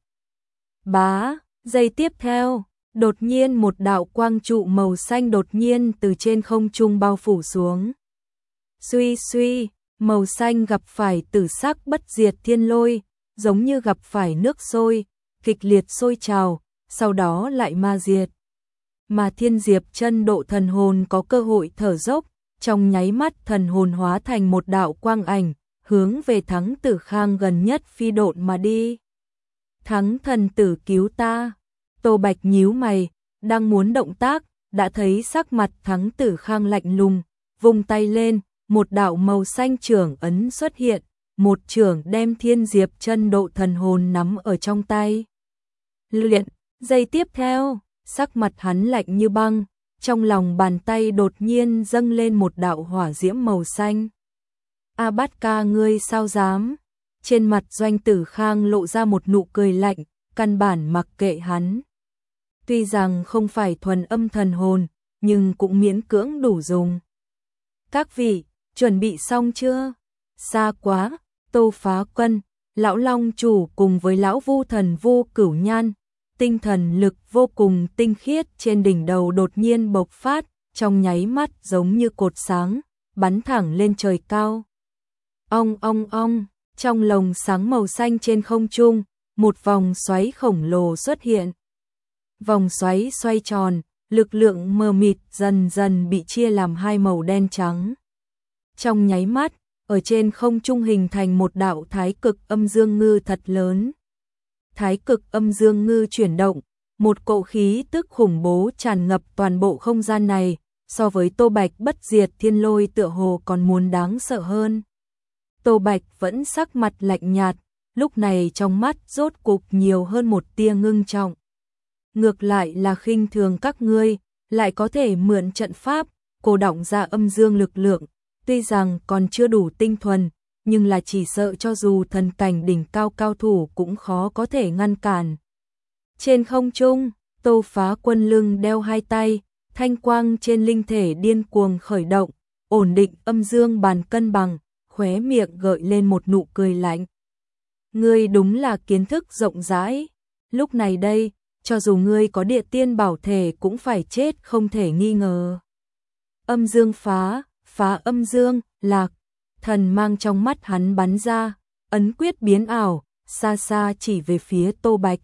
Bá, giây tiếp theo, đột nhiên một đạo quang trụ màu xanh đột nhiên từ trên không trung bao phủ xuống. Suy suy, màu xanh gặp phải tử sắc bất diệt thiên lôi, giống như gặp phải nước sôi, kịch liệt sôi trào, sau đó lại ma diệt. Mà thiên diệp chân độ thần hồn có cơ hội thở dốc, trong nháy mắt thần hồn hóa thành một đạo quang ảnh, hướng về Thắng Tử Khang gần nhất phi độn mà đi. Thắng thần tử cứu ta. Tô Bạch nhíu mày, đang muốn động tác, đã thấy sắc mặt Thắng Tử Khang lạnh lùng, vung tay lên, một đạo màu xanh trưởng ấn xuất hiện, một trưởng đem thiên diệp chân độ thần hồn nắm ở trong tay. Luyện, giây tiếp theo, sắc mặt hắn lạnh như băng, trong lòng bàn tay đột nhiên dâng lên một đạo hỏa diễm màu xanh. A Bát ca ngươi sao dám? Trên mặt Doanh Tử Khang lộ ra một nụ cười lạnh, căn bản mặc kệ hắn. Tuy rằng không phải thuần âm thần hồn, nhưng cũng miễn cưỡng đủ dùng. Các vị, chuẩn bị xong chưa? Xa quá, Tô Phá Quân, Lão Long Chủ cùng với Lão Vu Thần Vu Cửu Nhan, tinh thần lực vô cùng tinh khiết trên đỉnh đầu đột nhiên bộc phát, trong nháy mắt giống như cột sáng, bắn thẳng lên trời cao. Ong ong ong, trong lồng sáng màu xanh trên không trung, một vòng xoáy khổng lồ xuất hiện. Vòng xoáy xoay tròn, lực lượng mờ mịt dần dần bị chia làm hai màu đen trắng. Trong nháy mắt, ở trên không trung hình thành một đạo thái cực âm dương ngư thật lớn. Thái cực âm dương ngư chuyển động, một cỗ khí tức khủng bố tràn ngập toàn bộ không gian này, so với Tô Bạch bất diệt thiên lôi tựa hồ còn muốn đáng sợ hơn. Tô Bạch vẫn sắc mặt lạnh nhạt, lúc này trong mắt rốt cục nhiều hơn một tia ngưng trọng. Ngược lại là khinh thường các ngươi, lại có thể mượn trận pháp, cô động ra âm dương lực lượng, tuy rằng còn chưa đủ tinh thuần, nhưng là chỉ sợ cho dù thần cảnh đỉnh cao cao thủ cũng khó có thể ngăn cản. Trên không trung, Tô Phá Quân lưng đeo hai tay, thanh quang trên linh thể điên cuồng khởi động, ổn định âm dương bàn cân bằng, khóe miệng gợi lên một nụ cười lạnh. Ngươi đúng là kiến thức rộng rãi, lúc này đây, cho dù ngươi có địa tiên bảo thể cũng phải chết không thể nghi ngờ. Âm dương phá, phá âm dương, lạc, thần mang trong mắt hắn bắn ra, ấn quyết biến ảo, xa xa chỉ về phía Tô Bạch.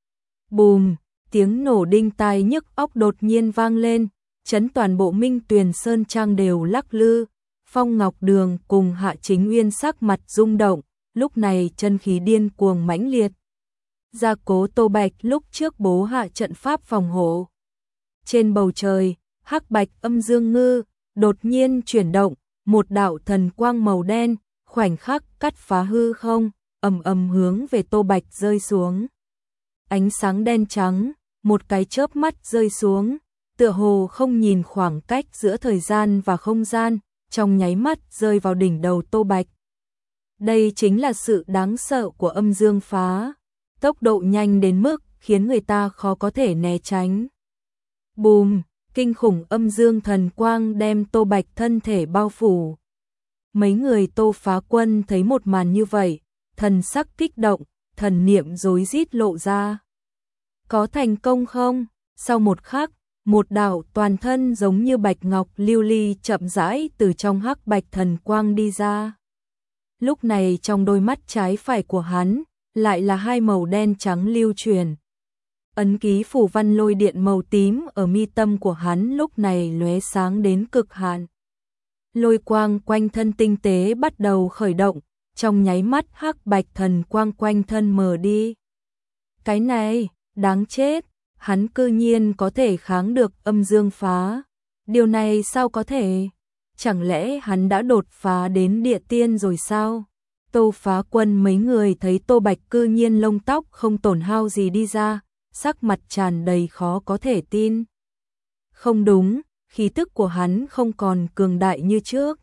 Bùm, tiếng nổ đinh tai nhức óc đột nhiên vang lên, chấn toàn bộ Minh Tuyền Sơn Trang đều lắc lư. Phong Ngọc Đường cùng Hạ Chính Uyên sắc mặt rung động, lúc này chân khí điên cuồng mãnh liệt. Gia cố Tô Bạch lúc trước bố hạ trận pháp phòng hộ. Trên bầu trời, Hắc bạch âm dương ngư đột nhiên chuyển động, một đạo thần quang màu đen khoảnh khắc cắt phá hư không, ầm ầm hướng về Tô Bạch rơi xuống. Ánh sáng đen trắng, một cái chớp mắt rơi xuống, tựa hồ không nhìn khoảng cách giữa thời gian và không gian, trong nháy mắt rơi vào đỉnh đầu Tô Bạch. Đây chính là sự đáng sợ của âm dương phá, tốc độ nhanh đến mức khiến người ta khó có thể né tránh. Bùm, kinh khủng âm dương thần quang đem Tô Bạch thân thể bao phủ. Mấy người Tô Phá Quân thấy một màn như vậy, thần sắc kích động, thần niệm rối rít lộ ra. Có thành công không? Sau một khắc, một đạo toàn thân giống như bạch ngọc lưu ly chậm rãi từ trong hắc bạch thần quang đi ra. Lúc này trong đôi mắt trái phải của hắn, lại là hai màu đen trắng lưu truyền. Ấn ký phủ văn lôi điện màu tím ở mi tâm của hắn lúc này lóe sáng đến cực hạn. Lôi quang quanh thân tinh tế bắt đầu khởi động, trong nháy mắt hắc bạch thần quang quanh thân mờ đi. Cái này, đáng chết, hắn cư nhiên có thể kháng được âm dương phá. Điều này sao có thể? Chẳng lẽ hắn đã đột phá đến địa tiên rồi sao? Tô Phá Quân mấy người thấy Tô Bạch cư nhiên lông tóc không tổn hao gì đi ra, sắc mặt tràn đầy khó có thể tin. Không đúng, khí tức của hắn không còn cường đại như trước.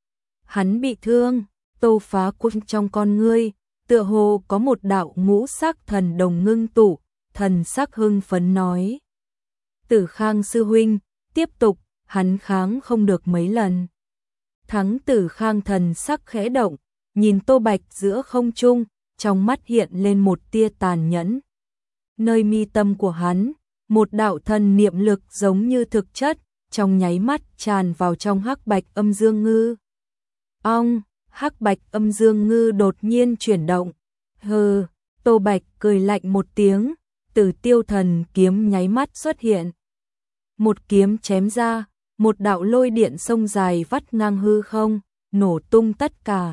Hắn bị thương, Tô Phá Quân trong con ngươi, tựa hồ có một đạo ngũ sắc thần đồng ngưng tụ, thần sắc hưng phấn nói. Tử Khang sư huynh, tiếp tục, hắn kháng không được mấy lần. Thắng Tử Khang thần sắc khẽ động, nhìn Tô Bạch giữa không trung, trong mắt hiện lên một tia tàn nhẫn. Nơi mi tâm của hắn, một đạo thần niệm lực giống như thực chất, trong nháy mắt tràn vào trong hắc bạch âm dương ngư. Ong, hắc bạch âm dương ngư đột nhiên chuyển động. Hừ, Tô Bạch cười lạnh một tiếng, Tử Tiêu Thần kiếm nháy mắt xuất hiện. Một kiếm chém ra, một đạo lôi điện sông dài vắt ngang hư không, nổ tung tất cả.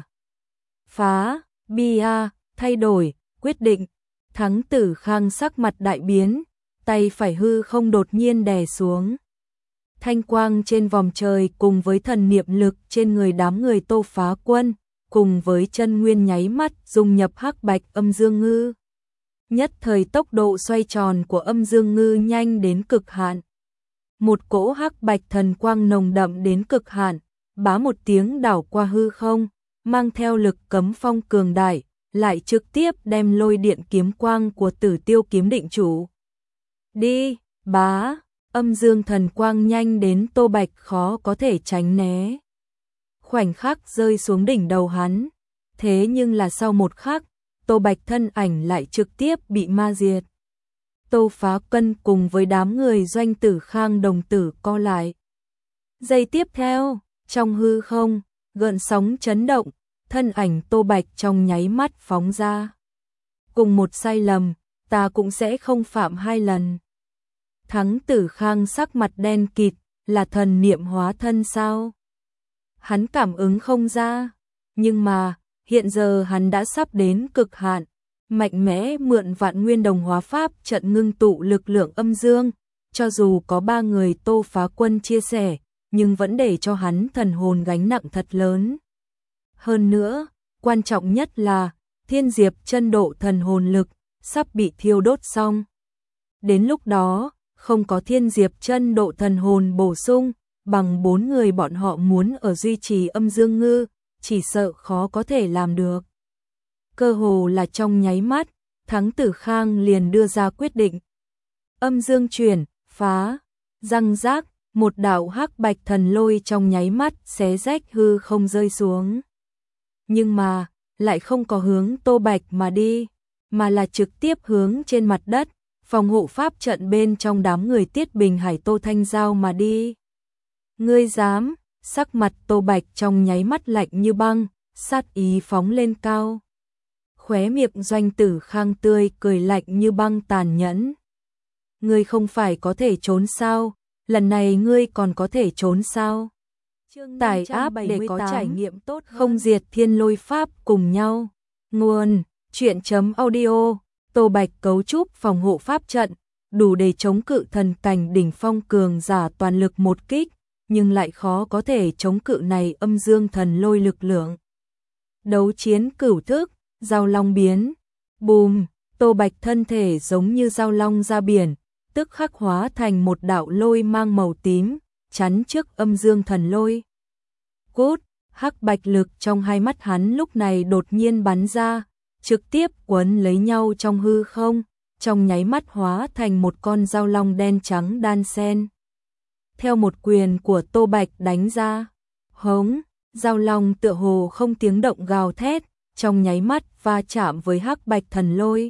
Phá, bia, thay đổi, quyết định. Thắng Tử Khang sắc mặt đại biến, tay phải hư không đột nhiên đè xuống. Thanh quang trên vòm trời cùng với thần niệm lực trên người đám người Tô Phá Quân, cùng với chân nguyên nháy mắt dung nhập hắc bạch âm dương ngư. Nhất thời tốc độ xoay tròn của âm dương ngư nhanh đến cực hạn. Một cỗ hắc bạch thần quang nồng đậm đến cực hạn, bá một tiếng đảo qua hư không, mang theo lực cấm phong cường đại, lại trực tiếp đem lôi điện kiếm quang của Tử Tiêu kiếm định chủ. Đi, bá, âm dương thần quang nhanh đến Tô Bạch khó có thể tránh né. Khoảnh khắc rơi xuống đỉnh đầu hắn, thế nhưng là sau một khắc, Tô Bạch thân ảnh lại trực tiếp bị ma diệt. Tô Phá Cân cùng với đám người Doanh Tử Khang đồng tử co lại. Giây tiếp theo, trong hư không, gợn sóng chấn động, thân ảnh Tô Bạch trong nháy mắt phóng ra. Cùng một sai lầm, ta cũng sẽ không phạm hai lần. Thắng Tử Khang sắc mặt đen kịt, là thần niệm hóa thân sao? Hắn cảm ứng không ra, nhưng mà, hiện giờ hắn đã sắp đến cực hạn, mạnh mẽ mượn vạn nguyên đồng hóa pháp trận ngưng tụ lực lượng âm dương, cho dù có ba người Tô Phá Quân chia sẻ, nhưng vẫn để cho hắn thần hồn gánh nặng thật lớn. Hơn nữa, quan trọng nhất là, Thiên Diệp chân độ thần hồn lực, sắp bị thiêu đốt xong. Đến lúc đó, không có Thiên Diệp chân độ thần hồn bổ sung, bằng bốn người bọn họ muốn ở duy trì âm dương ngư, chỉ sợ khó có thể làm được. Cơ hồ là trong nháy mắt, Thắng Tử Khang liền đưa ra quyết định. Âm dương chuyển, phá, răng rác, một đạo hắc bạch thần lôi trong nháy mắt xé rách hư không rơi xuống. Nhưng mà, lại không có hướng Tô Bạch mà đi, mà là trực tiếp hướng trên mặt đất, phòng hộ pháp trận bên trong đám người Tiết Bình Hải Tô Thanh Giao mà đi. Ngươi dám, sắc mặt Tô Bạch trong nháy mắt lạnh như băng, sát ý phóng lên cao. Khóe miệng Doanh Tử Khang tươi cười lạnh như băng tàn nhẫn. Ngươi không phải có thể trốn sao, lần này ngươi còn có thể trốn sao? Tải app để có trải nghiệm tốt hơn. Không diệt thiên lôi pháp cùng nhau. Nguồn, truyện chấm audio, Tô Bạch cấu trúc phòng hộ pháp trận, đủ để chống cự thần cảnh đỉnh phong cường giả toàn lực một kích, nhưng lại khó có thể chống cự này âm dương thần lôi lực lượng. Đấu chiến cửu thức, giao long biến, bùm, Tô Bạch thân thể giống như giao long ra biển, tức khắc hóa thành một đạo lôi mang màu tím, chắn trước âm dương thần lôi. Cút, hắc bạch lực trong hai mắt hắn lúc này đột nhiên bắn ra, trực tiếp quấn lấy nhau trong hư không, trong nháy mắt hóa thành một con giao long đen trắng đan sen. Theo một quyền của Tô Bạch đánh ra, hống, giao long tựa hồ không tiếng động gào thét, trong nháy mắt va chạm với hắc bạch thần lôi.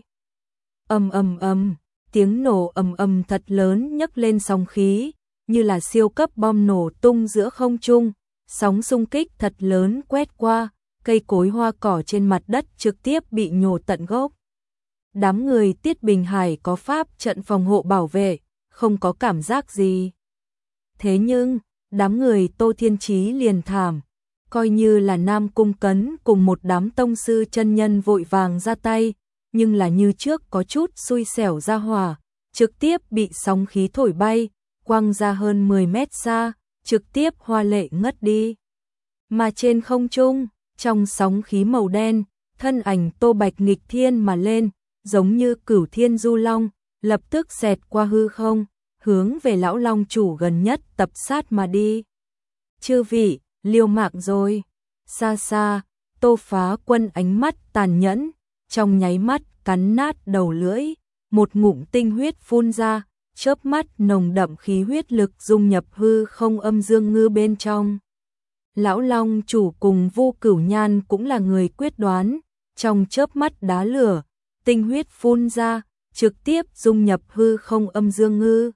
Ầm ầm ầm, tiếng nổ ầm ầm thật lớn nhấc lên sóng khí, như là siêu cấp bom nổ tung giữa không trung, sóng xung kích thật lớn quét qua, cây cối hoa cỏ trên mặt đất trực tiếp bị nhổ tận gốc. Đám người Tiết Bình Hải có pháp trận phòng hộ bảo vệ, không có cảm giác gì. Thế nhưng, đám người Tô Thiên Chí liền thảm, coi như là Nam Cung Cấn cùng một đám tông sư chân nhân vội vàng ra tay, nhưng là như trước có chút xui xẻo ra hỏa, trực tiếp bị sóng khí thổi bay, quăng ra hơn mười mét xa, trực tiếp hoa lệ ngất đi. Mà trên không trung, trong sóng khí màu đen, thân ảnh Tô Bạch nghịch thiên mà lên, giống như cửu thiên du long, lập tức xẹt qua hư không, hướng về lão long chủ gần nhất tập sát mà đi. Chư vị, liều mạng rồi. Xa xa, Tô Phá Quân ánh mắt tàn nhẫn, trong nháy mắt cắn nát đầu lưỡi, một ngụm tinh huyết phun ra, chớp mắt nồng đậm khí huyết lực dung nhập hư không âm dương ngư bên trong. Lão long chủ cùng Vu Cửu Nhan cũng là người quyết đoán, trong chớp mắt đá lửa, tinh huyết phun ra, trực tiếp dung nhập hư không âm dương ngư.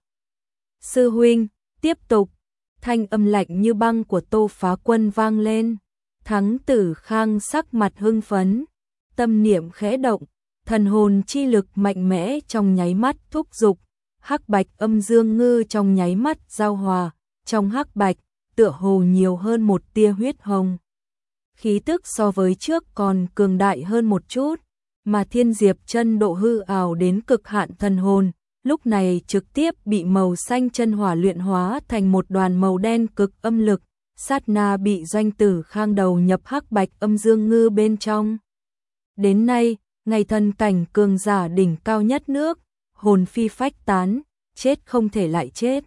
Sư huynh, tiếp tục, thanh âm lạnh như băng của Tô Phá Quân vang lên. Thắng Tử Khang sắc mặt hưng phấn, tâm niệm khẽ động, thần hồn chi lực mạnh mẽ trong nháy mắt thúc dục, hắc bạch âm dương ngư trong nháy mắt giao hòa, trong hắc bạch tựa hồ nhiều hơn một tia huyết hồng. Khí tức so với trước còn cường đại hơn một chút, mà Thiên Diệp chân độ hư ảo đến cực hạn thần hồn, lúc này trực tiếp bị màu xanh chân hỏa luyện hóa thành một đoàn màu đen cực âm lực, sát na bị Doanh Tử Khang đầu nhập hắc bạch âm dương ngư bên trong. Đến nay, ngày thần cảnh cường giả đỉnh cao nhất nước, hồn phi phách tán, chết không thể lại chết.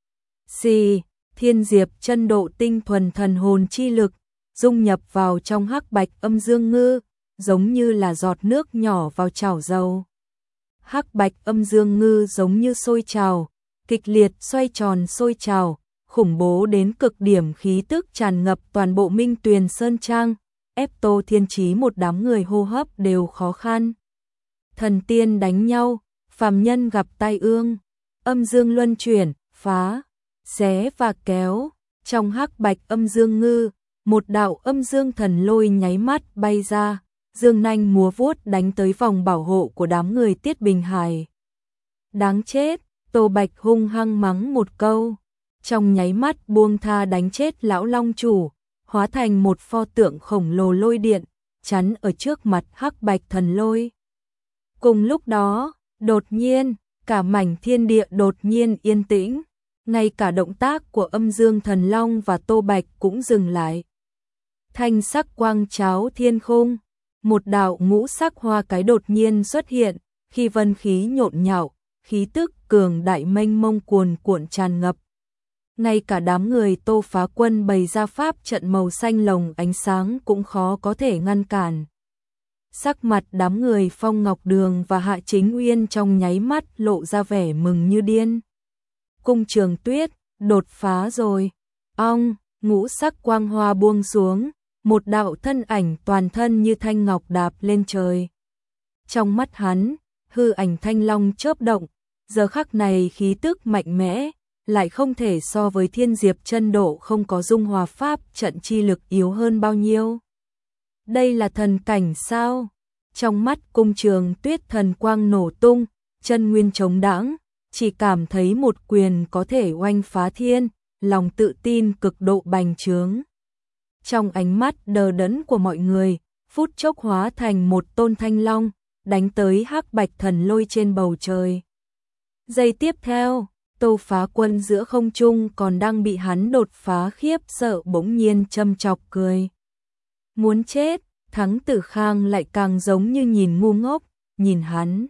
Xì, Thiên Diệp chân độ tinh thuần thần hồn chi lực, dung nhập vào trong hắc bạch âm dương ngư, giống như là giọt nước nhỏ vào chảo dầu. Hắc bạch âm dương ngư giống như sôi trào, kịch liệt xoay tròn sôi trào, khủng bố đến cực điểm khí tức tràn ngập toàn bộ Minh Tuyền Sơn Trang, ép Tô Thiên Chí một đám người hô hấp đều khó khăn. Thần tiên đánh nhau, phàm nhân gặp tai ương, âm dương luân chuyển, phá, xé và kéo, trong hắc bạch âm dương ngư, một đạo âm dương thần lôi nháy mắt bay ra, dương nanh múa vuốt đánh tới vòng bảo hộ của đám người Tiết Bình Hải. Đáng chết, Tô Bạch hung hăng mắng một câu, trong nháy mắt buông tha đánh chết lão long chủ, hóa thành một pho tượng khổng lồ lôi điện, chắn ở trước mặt hắc bạch thần lôi. Cùng lúc đó, đột nhiên, cả mảnh thiên địa đột nhiên yên tĩnh, ngay cả động tác của âm dương thần long và Tô Bạch cũng dừng lại. Thanh sắc quang cháo thiên khung, một đạo ngũ sắc hoa cái đột nhiên xuất hiện, khi vân khí nhộn nhạo, khí tức cường đại mênh mông cuồn cuộn tràn ngập. Ngay cả đám người Tô Phá Quân bày ra pháp trận màu xanh lồng ánh sáng cũng khó có thể ngăn cản. Sắc mặt đám người Phong Ngọc Đường và Hạ Chính Uyên trong nháy mắt lộ ra vẻ mừng như điên. Cung Trường Tuyết, đột phá rồi. Ong, ngũ sắc quang hoa buông xuống, một đạo thân ảnh toàn thân như thanh ngọc đạp lên trời. Trong mắt hắn, hư ảnh thanh long chớp động, giờ khắc này khí tức mạnh mẽ, lại không thể so với Thiên Diệp chân độ không có dung hòa pháp trận chi lực yếu hơn bao nhiêu. Đây là thần cảnh sao? Trong mắt Cung Trường Tuyết thần quang nổ tung, chân nguyên chống đãng, chỉ cảm thấy một quyền có thể oanh phá thiên, lòng tự tin cực độ bành trướng. Trong ánh mắt đờ đẫn của mọi người, phút chốc hóa thành một tôn thanh long, đánh tới hắc bạch thần lôi trên bầu trời. Giây tiếp theo, Tô Phá Quân giữa không trung còn đang bị hắn đột phá khiếp sợ bỗng nhiên châm chọc cười. Muốn chết, Thắng Tử Khang lại càng giống như nhìn ngu ngốc, nhìn hắn.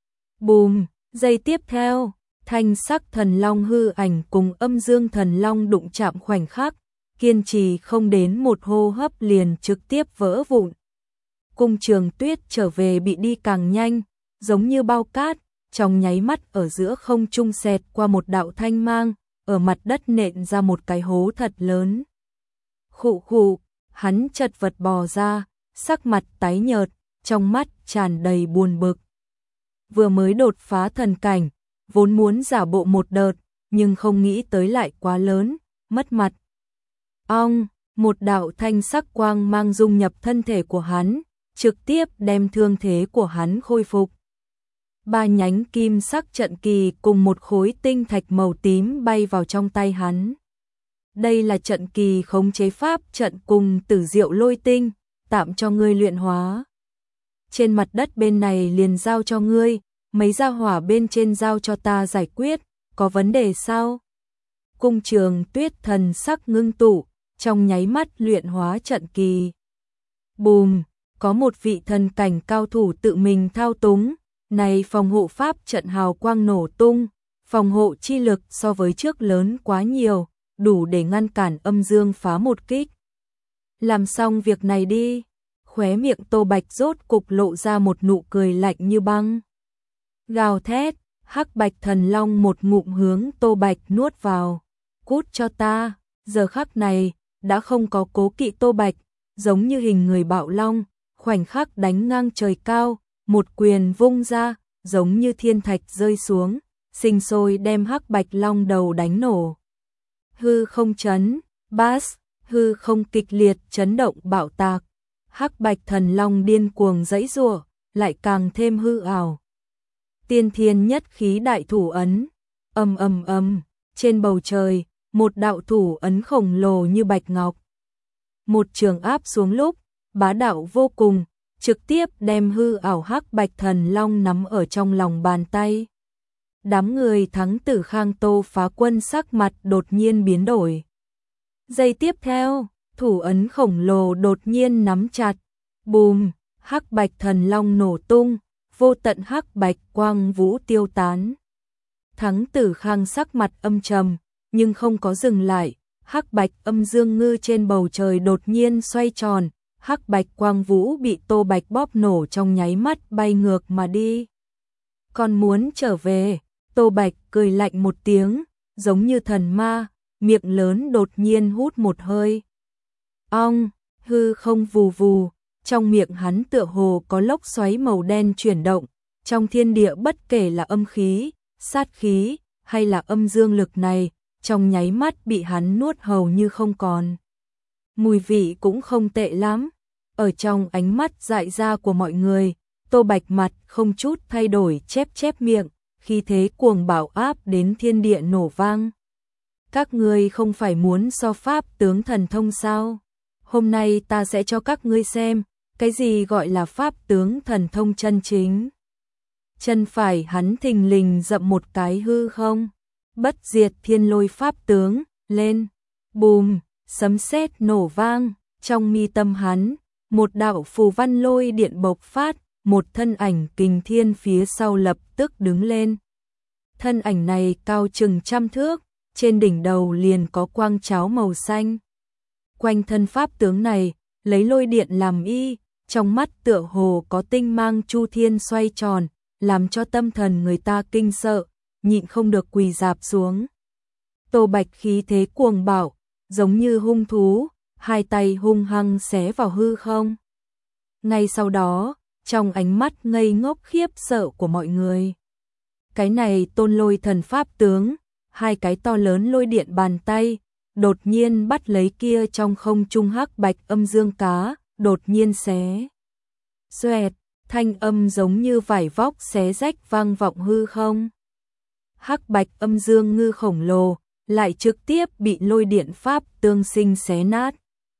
Bùm, giây tiếp theo, thanh sắc thần long hư ảnh cùng âm dương thần long đụng chạm khoảnh khắc, kiên trì không đến một hô hấp liền trực tiếp vỡ vụn. Cung Trường Tuyết trở về bị đi càng nhanh, giống như bao cát, trong nháy mắt ở giữa không trung xẹt qua một đạo thanh mang, ở mặt đất nện ra một cái hố thật lớn. Khụ khụ, hắn chật vật bò ra, sắc mặt tái nhợt, trong mắt tràn đầy buồn bực. Vừa mới đột phá thần cảnh, vốn muốn giả bộ một đợt, nhưng không nghĩ tới lại quá lớn, mất mặt. Ong, một đạo thanh sắc quang mang dung nhập thân thể của hắn, trực tiếp đem thương thế của hắn khôi phục. Ba nhánh kim sắc trận kỳ cùng một khối tinh thạch màu tím bay vào trong tay hắn. Đây là trận kỳ khống chế pháp trận cùng tử diệu lôi tinh, tạm cho ngươi luyện hóa. Trên mặt đất bên này liền giao cho ngươi, mấy gia hỏa bên trên giao cho ta giải quyết, có vấn đề sao? Cung Trường Tuyết thần sắc ngưng tụ, trong nháy mắt luyện hóa trận kỳ. Bùm, có một vị thần cảnh cao thủ tự mình thao túng, này phòng hộ pháp trận hào quang nổ tung, phòng hộ chi lực so với trước lớn quá nhiều, đủ để ngăn cản âm dương phá một kích. Làm xong việc này đi, khóe miệng Tô Bạch rốt cục lộ ra một nụ cười lạnh như băng. Gào thét, hắc bạch thần long một ngụm hướng Tô Bạch nuốt vào. Cút cho ta, giờ khắc này, đã không có cố kỵ Tô Bạch, giống như hình người bạo long, khoảnh khắc đánh ngang trời cao, một quyền vung ra, giống như thiên thạch rơi xuống, sinh sôi đem hắc bạch long đầu đánh nổ. Hư không chấn, bass, hư không kịch liệt chấn động bạo tạc, hắc bạch thần long điên cuồng giãy giụa, lại càng thêm hư ảo. Tiên thiên nhất khí đại thủ ấn, ầm ầm ầm, trên bầu trời, một đạo thủ ấn khổng lồ như bạch ngọc. Một trường áp xuống lúc, bá đạo vô cùng, trực tiếp đem hư ảo hắc bạch thần long nắm ở trong lòng bàn tay. Đám người Thắng Tử Khang Tô Phá Quân sắc mặt đột nhiên biến đổi. Giây tiếp theo, thủ ấn khổng lồ đột nhiên nắm chặt. Bùm, hắc bạch thần long nổ tung, vô tận hắc bạch quang vũ tiêu tán. Thắng Tử Khang sắc mặt âm trầm, nhưng không có dừng lại, hắc bạch âm dương ngư trên bầu trời đột nhiên xoay tròn, hắc bạch quang vũ bị Tô Bạch bóp nổ trong nháy mắt bay ngược mà đi. Còn muốn trở về, Tô Bạch cười lạnh một tiếng, giống như thần ma, miệng lớn đột nhiên hút một hơi. Ong, hư không vù vù, trong miệng hắn tựa hồ có lốc xoáy màu đen chuyển động, trong thiên địa bất kể là âm khí, sát khí, hay là âm dương lực này, trong nháy mắt bị hắn nuốt hầu như không còn. Mùi vị cũng không tệ lắm, ở trong ánh mắt dại ra của mọi người, Tô Bạch mặt không chút thay đổi chép chép miệng, khi thế cuồng bạo áp đến thiên địa nổ vang. Các ngươi không phải muốn so pháp tướng thần thông sao? Hôm nay ta sẽ cho các ngươi xem, cái gì gọi là pháp tướng thần thông chân chính. Chân phải hắn thình lình dậm một cái hư không, bất diệt thiên lôi pháp tướng, lên, bùm, sấm sét nổ vang, trong mi tâm hắn, một đạo phù văn lôi điện bộc phát, một thân ảnh kình thiên phía sau lập tức đứng lên. Thân ảnh này cao chừng trăm thước, trên đỉnh đầu liền có quang cháo màu xanh. Quanh thân pháp tướng này, lấy lôi điện làm y, trong mắt tựa hồ có tinh mang chu thiên xoay tròn, làm cho tâm thần người ta kinh sợ, nhịn không được quỳ rạp xuống. Tô Bạch khí thế cuồng bạo, giống như hung thú, hai tay hung hăng xé vào hư không. Ngay sau đó, trong ánh mắt ngây ngốc khiếp sợ của mọi người, cái này tôn lôi thần pháp tướng, hai cái to lớn lôi điện bàn tay, đột nhiên bắt lấy kia trong không trung hắc bạch âm dương cá, đột nhiên xé. Xoẹt, thanh âm giống như vải vóc xé rách vang vọng hư không. Hắc bạch âm dương ngư khổng lồ, lại trực tiếp bị lôi điện pháp tương sinh xé nát.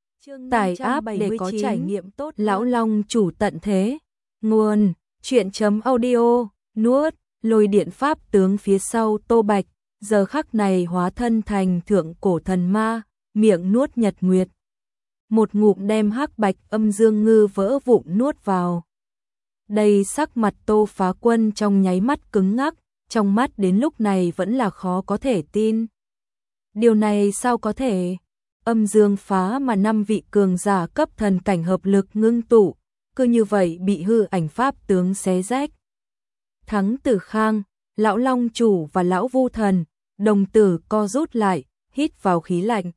Tải áp để có trải nghiệm tốt. Lão Long chủ tận thế. Nguồn, chuyện chấm audio, nuốt. lôi điện pháp tướng phía sau Tô Bạch, giờ khắc này hóa thân thành thượng cổ thần ma, miệng nuốt nhật nguyệt. Một ngụm đem hắc bạch âm dương ngư vỡ vụn nuốt vào. Đây sắc mặt Tô Phá Quân trong nháy mắt cứng ngắc, trong mắt đến lúc này vẫn là khó có thể tin. Điều này sao có thể? Âm dương phá mà năm vị cường giả cấp thần cảnh hợp lực ngưng tụ, cứ như vậy bị hư ảnh pháp tướng xé rách. Thắng Tử Khang, Lão Long Chủ và Lão Vu Thần, đồng tử co rút lại, hít vào khí lạnh.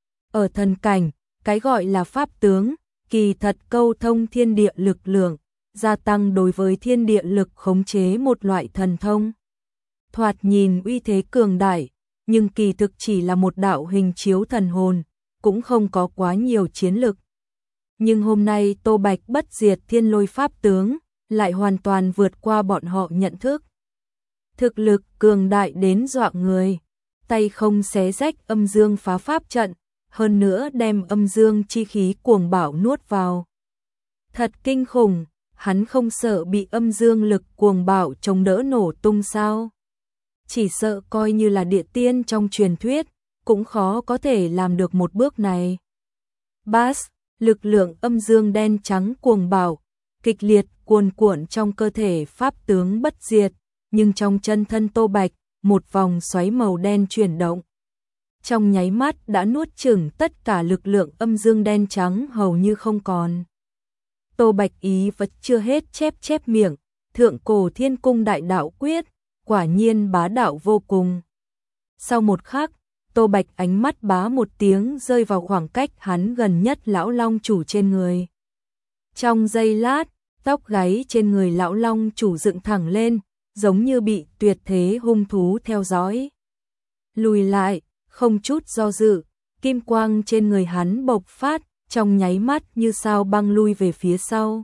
Ở thần cảnh, cái gọi là pháp tướng, kỳ thật câu thông thiên địa lực lượng, gia tăng đối với thiên địa lực khống chế một loại thần thông. Thoạt nhìn uy thế cường đại, nhưng kỳ thực chỉ là một đạo hình chiếu thần hồn, cũng không có quá nhiều chiến lực. Nhưng hôm nay Tô Bạch bất diệt thiên lôi pháp tướng, lại hoàn toàn vượt qua bọn họ nhận thức. Thực lực cường đại đến dọa người, tay không xé rách âm dương phá pháp trận, hơn nữa đem âm dương chi khí cuồng bạo nuốt vào. Thật kinh khủng, hắn không sợ bị âm dương lực cuồng bạo chống đỡ nổ tung sao? Chỉ sợ coi như là địa tiên trong truyền thuyết, cũng khó có thể làm được một bước này. Bass, lực lượng âm dương đen trắng cuồng bạo, kịch liệt cuồn cuộn trong cơ thể pháp tướng bất diệt, nhưng trong chân thân Tô Bạch, một vòng xoáy màu đen chuyển động. Trong nháy mắt đã nuốt chửng tất cả lực lượng âm dương đen trắng hầu như không còn. Tô Bạch ý vật chưa hết chép chép miệng, thượng cổ thiên cung đại đạo quyết, quả nhiên bá đạo vô cùng. Sau một khắc, Tô Bạch ánh mắt bá một tiếng rơi vào khoảng cách hắn gần nhất Lão Long Chủ trên người. Trong giây lát, tóc gáy trên người Lão Long Chủ dựng thẳng lên, giống như bị tuyệt thế hung thú theo dõi. Lùi lại, không chút do dự, kim quang trên người hắn bộc phát, trong nháy mắt như sao băng lui về phía sau.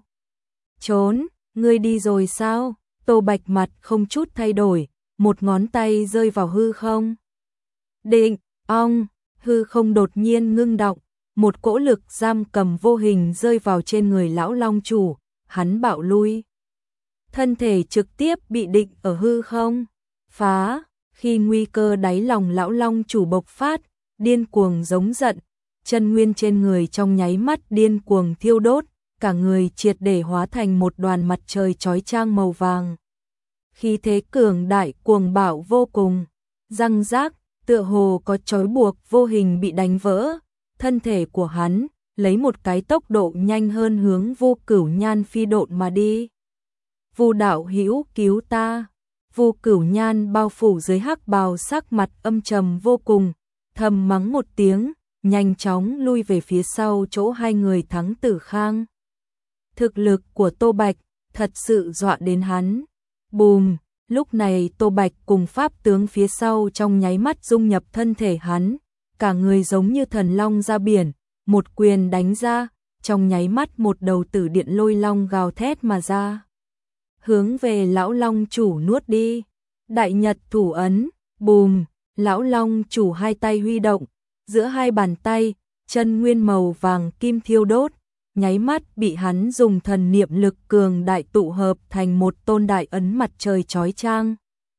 Trốn, ngươi đi rồi sao? Tô Bạch mặt không chút thay đổi, một ngón tay rơi vào hư không. Định, ong, hư không đột nhiên ngưng động, một cỗ lực giam cầm vô hình rơi vào trên người Lão Long Chủ, hắn bạo lui. Thân thể trực tiếp bị định ở hư không. Phá, khi nguy cơ đáy lòng Lão Long Chủ bộc phát, điên cuồng giống giận, chân nguyên trên người trong nháy mắt điên cuồng thiêu đốt, cả người triệt để hóa thành một đoàn mặt trời chói chang màu vàng. Khí thế cường đại cuồng bạo vô cùng, răng rác, tựa hồ có trói buộc vô hình bị đánh vỡ, thân thể của hắn lấy một cái tốc độ nhanh hơn hướng Vô Cửu Nhan phi độn mà đi. Vu đạo hữu cứu ta. Vô Cửu Nhan bao phủ dưới hắc bào, sắc mặt âm trầm vô cùng, thầm mắng một tiếng, nhanh chóng lui về phía sau chỗ hai người Thắng Tử Khang. Thực lực của Tô Bạch thật sự dọa đến hắn. Bùm, lúc này Tô Bạch cùng pháp tướng phía sau trong nháy mắt dung nhập thân thể hắn, cả người giống như thần long ra biển, một quyền đánh ra, trong nháy mắt một đầu tử điện lôi long gào thét mà ra. Hướng về Lão Long Chủ nuốt đi. Đại Nhật thủ ấn, bùm, Lão Long Chủ hai tay huy động, giữa hai bàn tay, chân nguyên màu vàng kim thiêu đốt, nháy mắt bị hắn dùng thần niệm lực cường đại tụ hợp thành một tôn đại ấn mặt trời chói chang.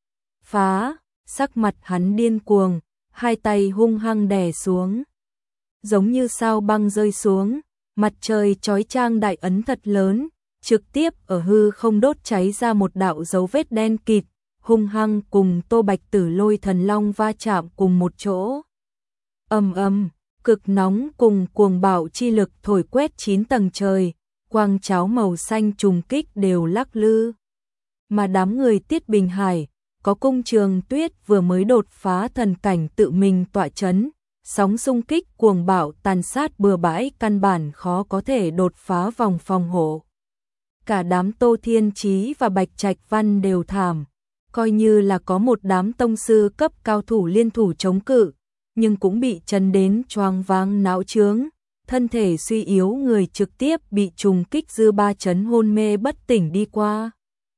Phá, sắc mặt hắn điên cuồng, hai tay hung hăng đè xuống. Giống như sao băng rơi xuống, mặt trời chói chang đại ấn thật lớn, trực tiếp ở hư không đốt cháy ra một đạo dấu vết đen kịt, hung hăng cùng Tô Bạch Tử Lôi Thần Long va chạm cùng một chỗ. Ầm ầm, cực nóng cùng cuồng bạo chi lực thổi quét chín tầng trời, quang cháo màu xanh trùng kích đều lắc lư. Mà đám người Tiết Bình Hải, có Cung Trường Tuyết vừa mới đột phá thần cảnh tự mình tọa chấn, sóng xung kích cuồng bạo tàn sát bừa bãi căn bản khó có thể đột phá vòng phòng hộ. Cả đám Tô Thiên Chí và Bạch Trạch Văn đều thảm, coi như là có một đám tông sư cấp cao thủ liên thủ chống cự, nhưng cũng bị chấn đến choáng váng não chướng, thân thể suy yếu người trực tiếp bị trùng kích dư ba chấn hôn mê bất tỉnh đi qua.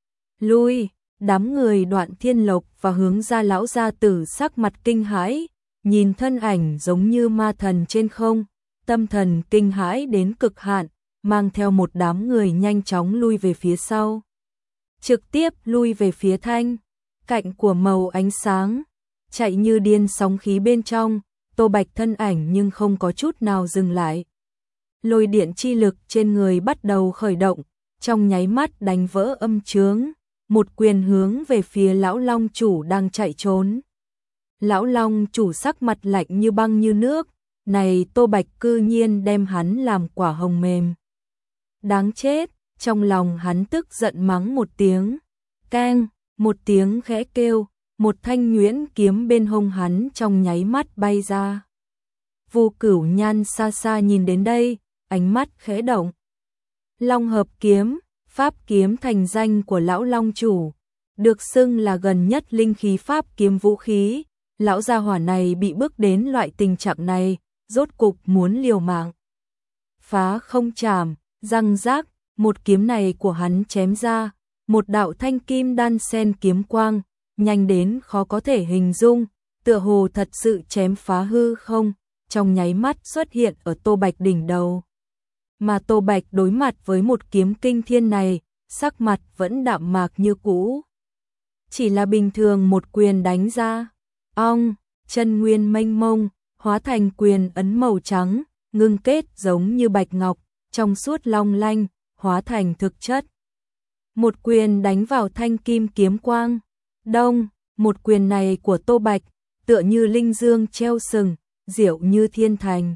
Lui, đám người Đoạn Thiên Lộc và Hướng Gia lão gia tử sắc mặt kinh hãi, nhìn thân ảnh giống như ma thần trên không, tâm thần kinh hãi đến cực hạn, mang theo một đám người nhanh chóng lui về phía sau. Trực tiếp lui về phía Thanh cạnh của màu ánh sáng, chạy như điên sóng khí bên trong, Tô Bạch thân ảnh nhưng không có chút nào dừng lại. Lôi điện chi lực trên người bắt đầu khởi động, trong nháy mắt đánh vỡ âm chướng, một quyền hướng về phía lão long chủ đang chạy trốn. Lão long chủ sắc mặt lạnh như băng như nước, này Tô Bạch cư nhiên đem hắn làm quả hồng mềm. Đáng chết, trong lòng hắn tức giận mắng một tiếng, keng, một tiếng khẽ kêu, một thanh nhuyễn kiếm bên hông hắn trong nháy mắt bay ra. Vu Cửu Nhan xa xa nhìn đến đây, ánh mắt khẽ động. Long hợp kiếm, pháp kiếm thành danh của lão long chủ, được xưng là gần nhất linh khí pháp kiếm vũ khí, lão gia hỏa này bị bước đến loại tình trạng này, rốt cục muốn liều mạng. Phá không chảm, răng rác, một kiếm này của hắn chém ra, một đạo thanh kim đan sen kiếm quang, nhanh đến khó có thể hình dung, tựa hồ thật sự chém phá hư không, trong nháy mắt xuất hiện ở Tô Bạch đỉnh đầu. Mà Tô Bạch đối mặt với một kiếm kinh thiên này, sắc mặt vẫn đạm mạc như cũ. Chỉ là bình thường một quyền đánh ra, ong, chân nguyên mênh mông, hóa thành quyền ấn màu trắng, ngưng kết giống như bạch ngọc, trong suốt long lanh, hóa thành thực chất. Một quyền đánh vào thanh kim kiếm quang, đông, một quyền này của Tô Bạch, tựa như linh dương treo sừng, diệu như thiên thành.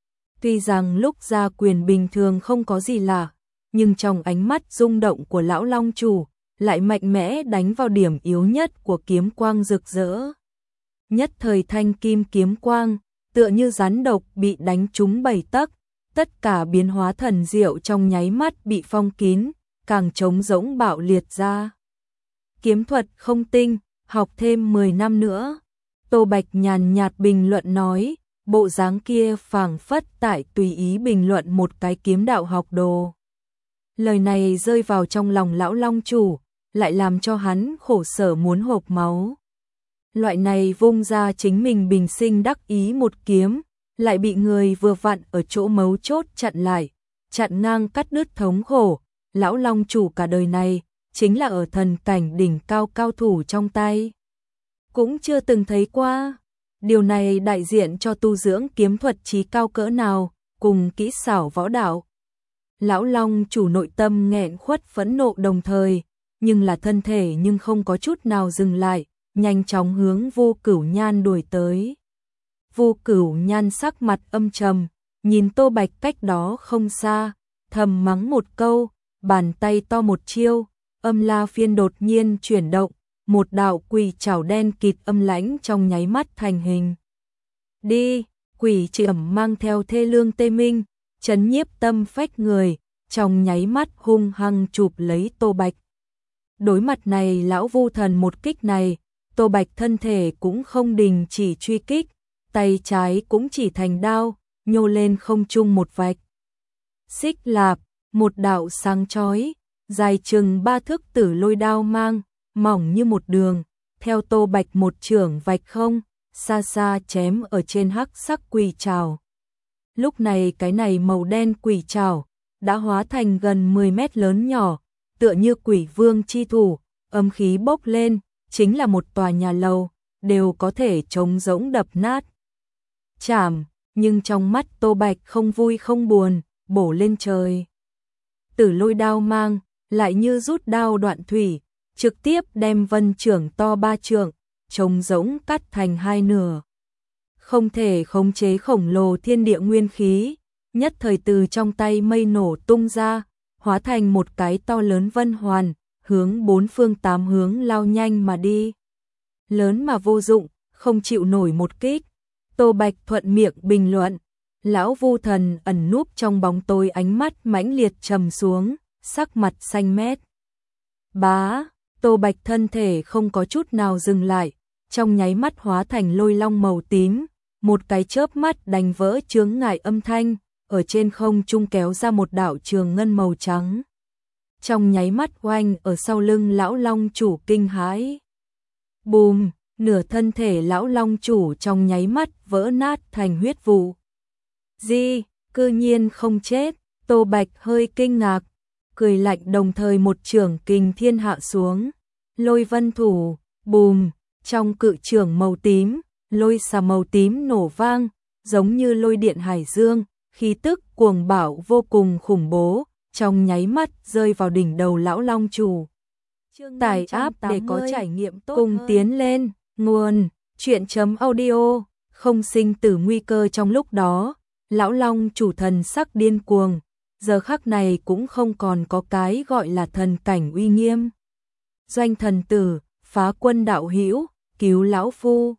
Tuy rằng lúc ra quyền bình thường không có gì lạ, nhưng trong ánh mắt rung động của lão long chủ, lại mạnh mẽ đánh vào điểm yếu nhất của kiếm quang rực rỡ. Nhất thời thanh kim kiếm quang, tựa như rắn độc bị đánh trúng bảy tấc, tất cả biến hóa thần diệu trong nháy mắt bị phong kín, càng trống rỗng bạo liệt ra. Kiếm thuật không tinh, học thêm mười năm nữa. Tô Bạch nhàn nhạt bình luận nói, bộ dáng kia phảng phất tại tùy ý bình luận một cái kiếm đạo học đồ. Lời này rơi vào trong lòng lão long chủ, lại làm cho hắn khổ sở muốn hộc máu. Loại này vung ra chính mình bình sinh đắc ý một kiếm, lại bị người vừa vặn ở chỗ mấu chốt chặn lại, chặn ngang cắt đứt thống khổ. Lão long chủ cả đời này, chính là ở thần cảnh đỉnh cao cao thủ trong tay. Cũng chưa từng thấy qua. Điều này đại diện cho tu dưỡng kiếm thuật trí cao cỡ nào, cùng kỹ xảo võ đạo. Lão long chủ nội tâm nghẹn khuất phẫn nộ đồng thời, nhưng là thân thể nhưng không có chút nào dừng lại, nhanh chóng hướng Vô Cửu Nhan đuổi tới. Vô Cửu Nhan sắc mặt âm trầm, nhìn Tô Bạch cách đó không xa, thầm mắng một câu, bàn tay to một chiêu, âm la phiên đột nhiên chuyển động, một đạo quỷ chảo đen kịt âm lãnh trong nháy mắt thành hình. Đi, quỷ chưởng mang theo thê lương tê minh, chấn nhiếp tâm phách người, trong nháy mắt hung hăng chụp lấy Tô Bạch. Đối mặt này lão vu thần một kích này, Tô Bạch thân thể cũng không đình chỉ truy kích, tay trái cũng chỉ thành đao, nhô lên không trung một vạch. Xích lạp, một đạo sáng chói, dài chừng ba thước tử lôi đao mang, mỏng như một đường, theo Tô Bạch một chưởng vạch không, xa xa chém ở trên hắc sắc quỷ trảo. Lúc này cái này màu đen quỷ trảo đã hóa thành gần mười mét lớn nhỏ, tựa như quỷ vương chi thủ, âm khí bốc lên, chính là một tòa nhà lầu, đều có thể trống rỗng đập nát. Chảm, nhưng trong mắt Tô Bạch không vui không buồn, bổ lên trời. Tử lôi đao mang, lại như rút đao đoạn thủy, trực tiếp đem vân trưởng to ba trượng, trống rỗng cắt thành hai nửa. Không thể khống chế khổng lồ thiên địa nguyên khí, nhất thời từ trong tay mây nổ tung ra, hóa thành một cái to lớn vân hoàn, hướng bốn phương tám hướng lao nhanh mà đi. Lớn mà vô dụng, không chịu nổi một kích. Tô Bạch thuận miệng bình luận, lão vu thần ẩn núp trong bóng tối ánh mắt mãnh liệt trầm xuống, sắc mặt xanh mét. Bá, Tô Bạch thân thể không có chút nào dừng lại, trong nháy mắt hóa thành lôi long màu tím, một cái chớp mắt đánh vỡ chướng ngại âm thanh, ở trên không trung kéo ra một đạo trường ngân màu trắng. Trong nháy mắt oanh ở sau lưng lão long chủ kinh hãi. Bùm, nửa thân thể lão long chủ trong nháy mắt vỡ nát thành huyết vụ. Di, cư nhiên không chết, Tô Bạch hơi kinh ngạc, cười lạnh đồng thời một chưởng kình thiên hạ xuống. Lôi vân thủ, Bùm, trong cự chưởng màu tím, lôi xà màu tím nổ vang, giống như lôi điện hải dương, khí tức cuồng bạo vô cùng khủng bố, trong nháy mắt rơi vào đỉnh đầu lão long chủ. Tải app để có trải nghiệm tốt cùng hơn. Tiến lên, nguồn, chuyện.audio, không sinh tử nguy cơ trong lúc đó, lão long chủ thần sắc điên cuồng, giờ khắc này cũng không còn có cái gọi là thần cảnh uy nghiêm. Doanh thần tử, phá quân đạo hữu, cứu lão phu.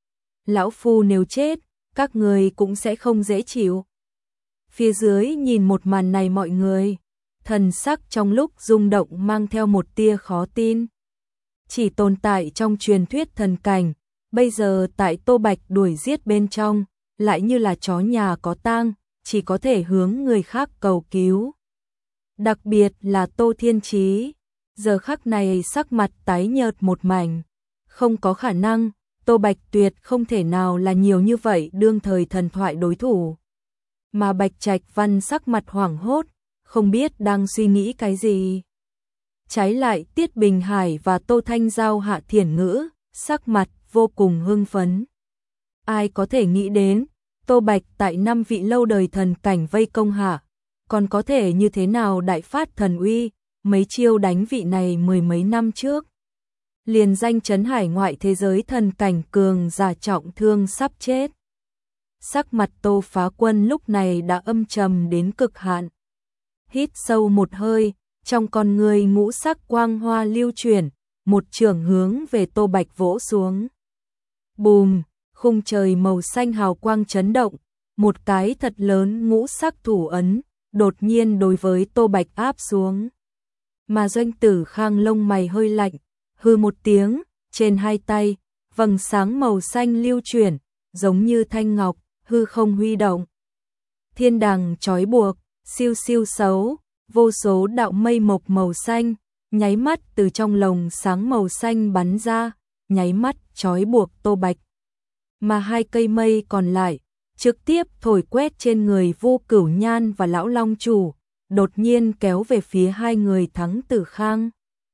Lão phu nếu chết, các người cũng sẽ không dễ chịu. Phía dưới nhìn một màn này mọi người, thần sắc trong lúc rung động mang theo một tia khó tin. Chỉ tồn tại trong truyền thuyết thần cảnh, bây giờ tại Tô Bạch đuổi giết bên trong, lại như là chó nhà có tang, chỉ có thể hướng người khác cầu cứu. Đặc biệt là Tô Thiên Chí, giờ khắc này sắc mặt tái nhợt một mảnh, không có khả năng, Tô Bạch tuyệt không thể nào là nhiều như vậy đương thời thần thoại đối thủ. Mà Bạch Trạch Văn sắc mặt hoảng hốt, không biết đang suy nghĩ cái gì. Trái lại Tiết Bình Hải và Tô Thanh Giao Hạ Thiển Ngữ, sắc mặt vô cùng hưng phấn. Ai có thể nghĩ đến, Tô Bạch tại năm vị lâu đời thần cảnh vây công hạ, còn có thể như thế nào đại phát thần uy, mấy chiêu đánh vị này mười mấy năm trước. Liền danh chấn hải ngoại thế giới thần cảnh cường giả trọng thương sắp chết. Sắc mặt Tô Phá Quân lúc này đã âm trầm đến cực hạn. Hít sâu một hơi, trong con người ngũ sắc quang hoa lưu chuyển, một chưởng hướng về Tô Bạch vỗ xuống. Bùm, khung trời màu xanh hào quang chấn động, một cái thật lớn ngũ sắc thủ ấn, đột nhiên đối với Tô Bạch áp xuống. Mà Doanh Tử Khang lông mày hơi lạnh, hư một tiếng, trên hai tay, vầng sáng màu xanh lưu chuyển, giống như thanh ngọc, hư không huy động. Thiên đàng trói buộc, siêu siêu xấu, vô số đạo mây mộc màu xanh, nháy mắt từ trong lồng sáng màu xanh bắn ra, nháy mắt trói buộc Tô Bạch. Mà hai cây mây còn lại, trực tiếp thổi quét trên người Vô Cửu Nhan và lão long chủ, đột nhiên kéo về phía hai người Thắng Tử Khang.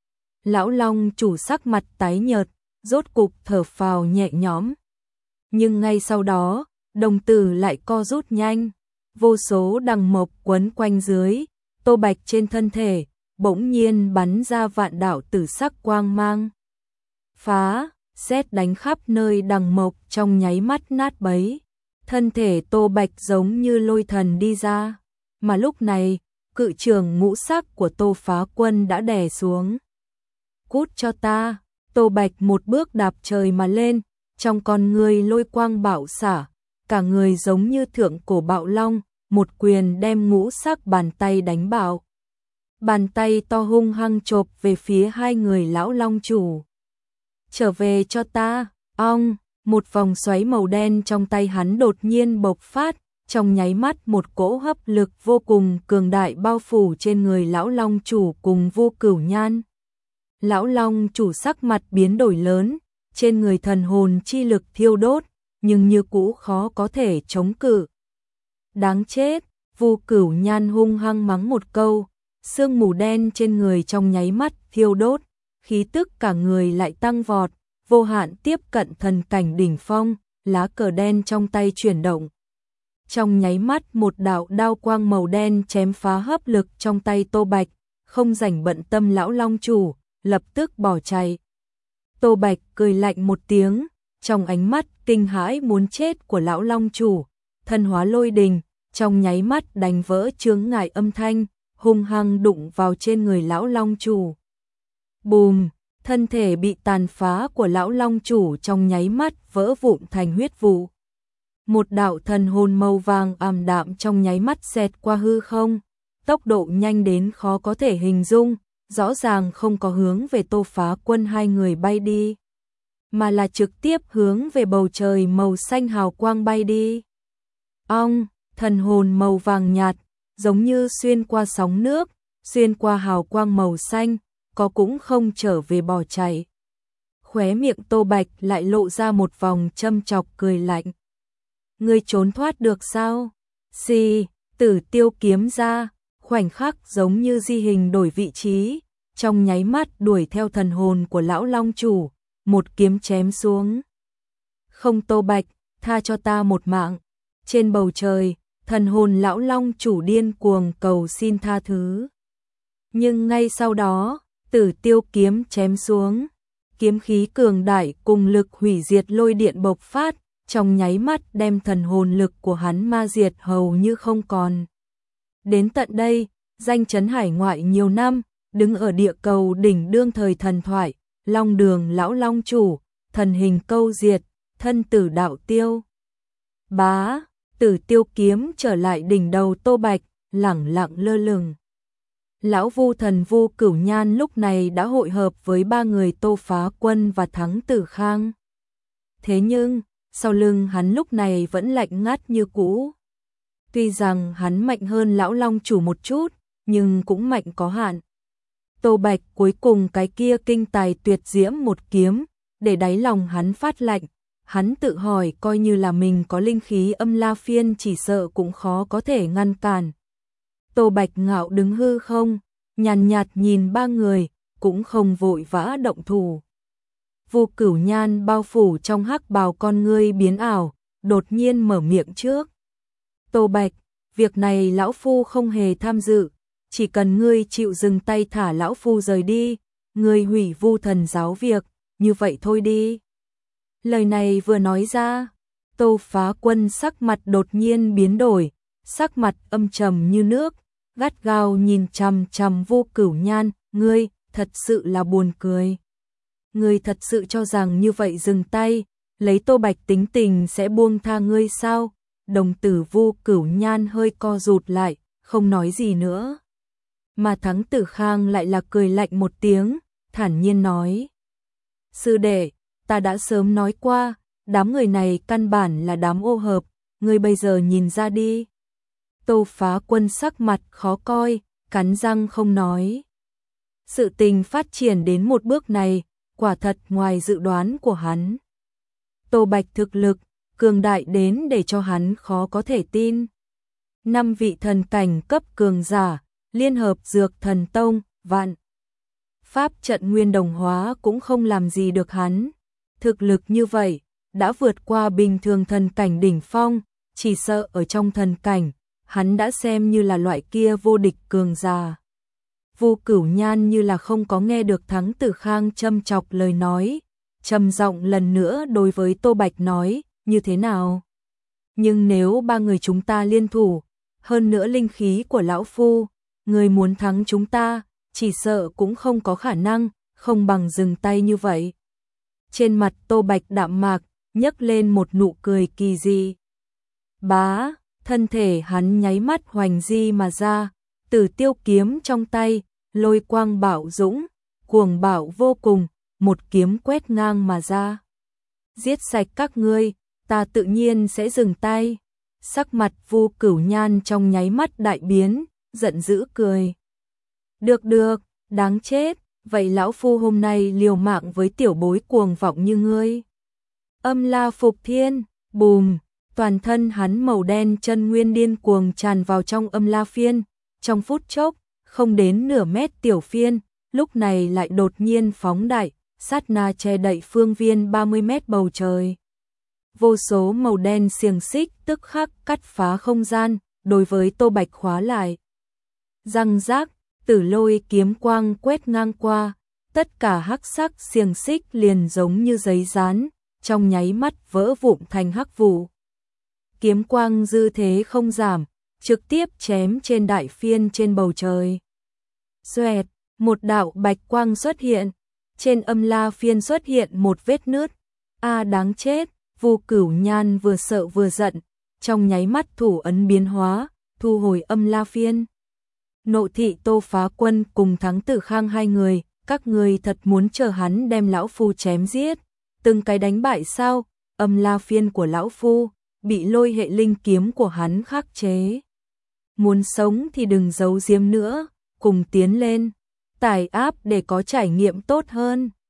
Lão long chủ sắc mặt tái nhợt, rốt cục thở phào nhẹ nhõm. Nhưng ngay sau đó, đồng tử lại co rút nhanh, vô số đằng mộc quấn quanh dưới, Tô Bạch trên thân thể, bỗng nhiên bắn ra vạn đạo tử sắc quang mang. Phá, sét đánh khắp nơi đằng mộc trong nháy mắt nát bấy. Thân thể Tô Bạch giống như lôi thần đi ra, mà lúc này, cự trường ngũ sắc của Tô Phá Quân đã đè xuống. Cút cho ta, Tô Bạch một bước đạp trời mà lên, trong con người lôi quang bạo xả, cả người giống như thượng cổ bạo long, một quyền đem ngũ sắc bàn tay đánh bạo. Bàn tay to hung hăng chộp về phía hai người lão long chủ. Trở về cho ta, ong, một vòng xoáy màu đen trong tay hắn đột nhiên bộc phát, trong nháy mắt một cỗ hấp lực vô cùng cường đại bao phủ trên người lão long chủ cùng Vô Cửu Nhan. Lão long chủ sắc mặt biến đổi lớn, trên người thần hồn chi lực thiêu đốt, nhưng như cũ khó có thể chống cự. Đáng chết, Vô Cửu Nhan hung hăng mắng một câu, sương mù đen trên người trong nháy mắt thiêu đốt, khí tức cả người lại tăng vọt, vô hạn tiếp cận thần cảnh đỉnh phong, lá cờ đen trong tay chuyển động. Trong nháy mắt một đạo đao quang màu đen chém phá hấp lực trong tay Tô Bạch, không rảnh bận tâm lão long chủ, lập tức bỏ chạy. Tô Bạch cười lạnh một tiếng, trong ánh mắt kinh hãi muốn chết của lão long chủ, thân hóa lôi đình, trong nháy mắt đánh vỡ chướng ngại âm thanh, hung hăng đụng vào trên người lão long chủ. Bùm, thân thể bị tàn phá của lão long chủ trong nháy mắt vỡ vụn thành huyết vụ. Một đạo thần hồn màu vàng ảm đạm trong nháy mắt xẹt qua hư không, tốc độ nhanh đến khó có thể hình dung, rõ ràng không có hướng về Tô Phá Quân hai người bay đi, mà là trực tiếp hướng về bầu trời màu xanh hào quang bay đi. Ong, thần hồn màu vàng nhạt, giống như xuyên qua sóng nước, xuyên qua hào quang màu xanh, có cũng không trở về bỏ chạy. Khóe miệng Tô Bạch lại lộ ra một vòng châm chọc cười lạnh. Ngươi trốn thoát được sao? Xì, Tử Tiêu kiếm ra, khoảnh khắc giống như di hình đổi vị trí, trong nháy mắt đuổi theo thần hồn của lão long chủ, một kiếm chém xuống. Không Tô Bạch, tha cho ta một mạng. Trên bầu trời, thần hồn lão long chủ điên cuồng cầu xin tha thứ. Nhưng ngay sau đó, Tử Tiêu kiếm chém xuống. Kiếm khí cường đại cùng lực hủy diệt lôi điện bộc phát, trong nháy mắt đem thần hồn lực của hắn ma diệt hầu như không còn. Đến tận đây, danh chấn hải ngoại nhiều năm, đứng ở địa cầu đỉnh đương thời thần thoại, Long Đường lão long chủ, thần hình câu diệt, thân tử đạo tiêu. Bá, Tử Tiêu kiếm trở lại đỉnh đầu Tô Bạch, lẳng lặng lơ lửng. Lão Vu Thần Vu Cửu Nhan lúc này đã hội hợp với ba người Tô Phá Quân và Thắng Tử Khang. Thế nhưng, sau lưng hắn lúc này vẫn lạnh ngắt như cũ. Tuy rằng hắn mạnh hơn lão long chủ một chút, nhưng cũng mạnh có hạn. Tô Bạch cuối cùng cái kia kinh tài tuyệt diễm một kiếm, để đáy lòng hắn phát lạnh. Hắn tự hỏi coi như là mình có linh khí âm la phiên chỉ sợ cũng khó có thể ngăn cản. Tô Bạch ngạo đứng hư không, nhàn nhạt nhìn ba người, cũng không vội vã động thủ. Vu Cửu Nhan bao phủ trong hắc bào con ngươi biến ảo, đột nhiên mở miệng trước. Tô Bạch, việc này lão phu không hề tham dự, chỉ cần ngươi chịu dừng tay thả lão phu rời đi, ngươi hủy Vu Thần giáo việc, như vậy thôi đi. Lời này vừa nói ra, Tô Phá Quân sắc mặt đột nhiên biến đổi, sắc mặt âm trầm như nước, gắt gao nhìn chằm chằm Vu Cửu Nhan, ngươi, thật sự là buồn cười. Ngươi thật sự cho rằng như vậy dừng tay, lấy Tô Bạch tính tình sẽ buông tha ngươi sao? Đồng tử Vu Cửu Nhan hơi co rụt lại, không nói gì nữa. Mà Thắng Tử Khang lại là cười lạnh một tiếng, thản nhiên nói. Sư đệ, ta đã sớm nói qua, đám người này căn bản là đám ô hợp, ngươi bây giờ nhìn ra đi. Tô Phá Quân sắc mặt khó coi, cắn răng không nói. Sự tình phát triển đến một bước này, quả thật ngoài dự đoán của hắn. Tô Bạch thực lực, cường đại đến để cho hắn khó có thể tin. Năm vị thần cảnh cấp cường giả, liên hợp dược thần tông, vạn. Pháp trận nguyên đồng hóa cũng không làm gì được hắn. Thực lực như vậy, đã vượt qua bình thường thần cảnh đỉnh phong, chỉ sợ ở trong thần cảnh, hắn đã xem như là loại kia vô địch cường giả. Vu Cửu Nhan như là không có nghe được Thắng Tử Khang châm chọc lời nói, trầm giọng lần nữa đối với Tô Bạch nói, như thế nào? Nhưng nếu ba người chúng ta liên thủ, hơn nữa linh khí của lão phu, người muốn thắng chúng ta, chỉ sợ cũng không có khả năng, không bằng dừng tay như vậy. Trên mặt Tô Bạch đạm mạc, nhấc lên một nụ cười kỳ dị. Bá, thân thể hắn nháy mắt hoành di mà ra, Tử Tiêu kiếm trong tay, lôi quang bạo dũng, cuồng bạo vô cùng, một kiếm quét ngang mà ra. Giết sạch các ngươi, ta tự nhiên sẽ dừng tay. Sắc mặt Vu Cửu Nhan trong nháy mắt đại biến, giận dữ cười. Được được, đáng chết, vậy lão phu hôm nay liều mạng với tiểu bối cuồng vọng như ngươi. Âm la phục thiên, bùm, toàn thân hắn màu đen chân nguyên điên cuồng tràn vào trong âm la phiên, trong phút chốc, không đến nửa mét tiểu phiên, lúc này lại đột nhiên phóng đại, sát na che đậy phương viên ba mươi mét bầu trời. Vô số màu đen xiềng xích tức khắc cắt phá không gian, đối với Tô Bạch khóa lại. Răng rác, tử lôi kiếm quang quét ngang qua, tất cả hắc sắc xiềng xích liền giống như giấy dán, trong nháy mắt vỡ vụn thành hắc vụ. Kiếm quang dư thế không giảm, trực tiếp chém trên đại phiên trên bầu trời. Xoẹt, một đạo bạch quang xuất hiện, trên âm la phiên xuất hiện một vết nứt. A đáng chết, Vu Cửu Nhan vừa sợ vừa giận, trong nháy mắt thủ ấn biến hóa, thu hồi âm la phiên. Nộ thị Tô Phá Quân cùng Thắng Tử Khang hai người, các người thật muốn chờ hắn đem lão phu chém giết, từng cái đánh bại sao? Âm la phiên của lão phu bị lôi hệ linh kiếm của hắn khắc chế. Muốn sống thì đừng giấu giếm nữa, cùng tiến lên, tải áp để có trải nghiệm tốt hơn.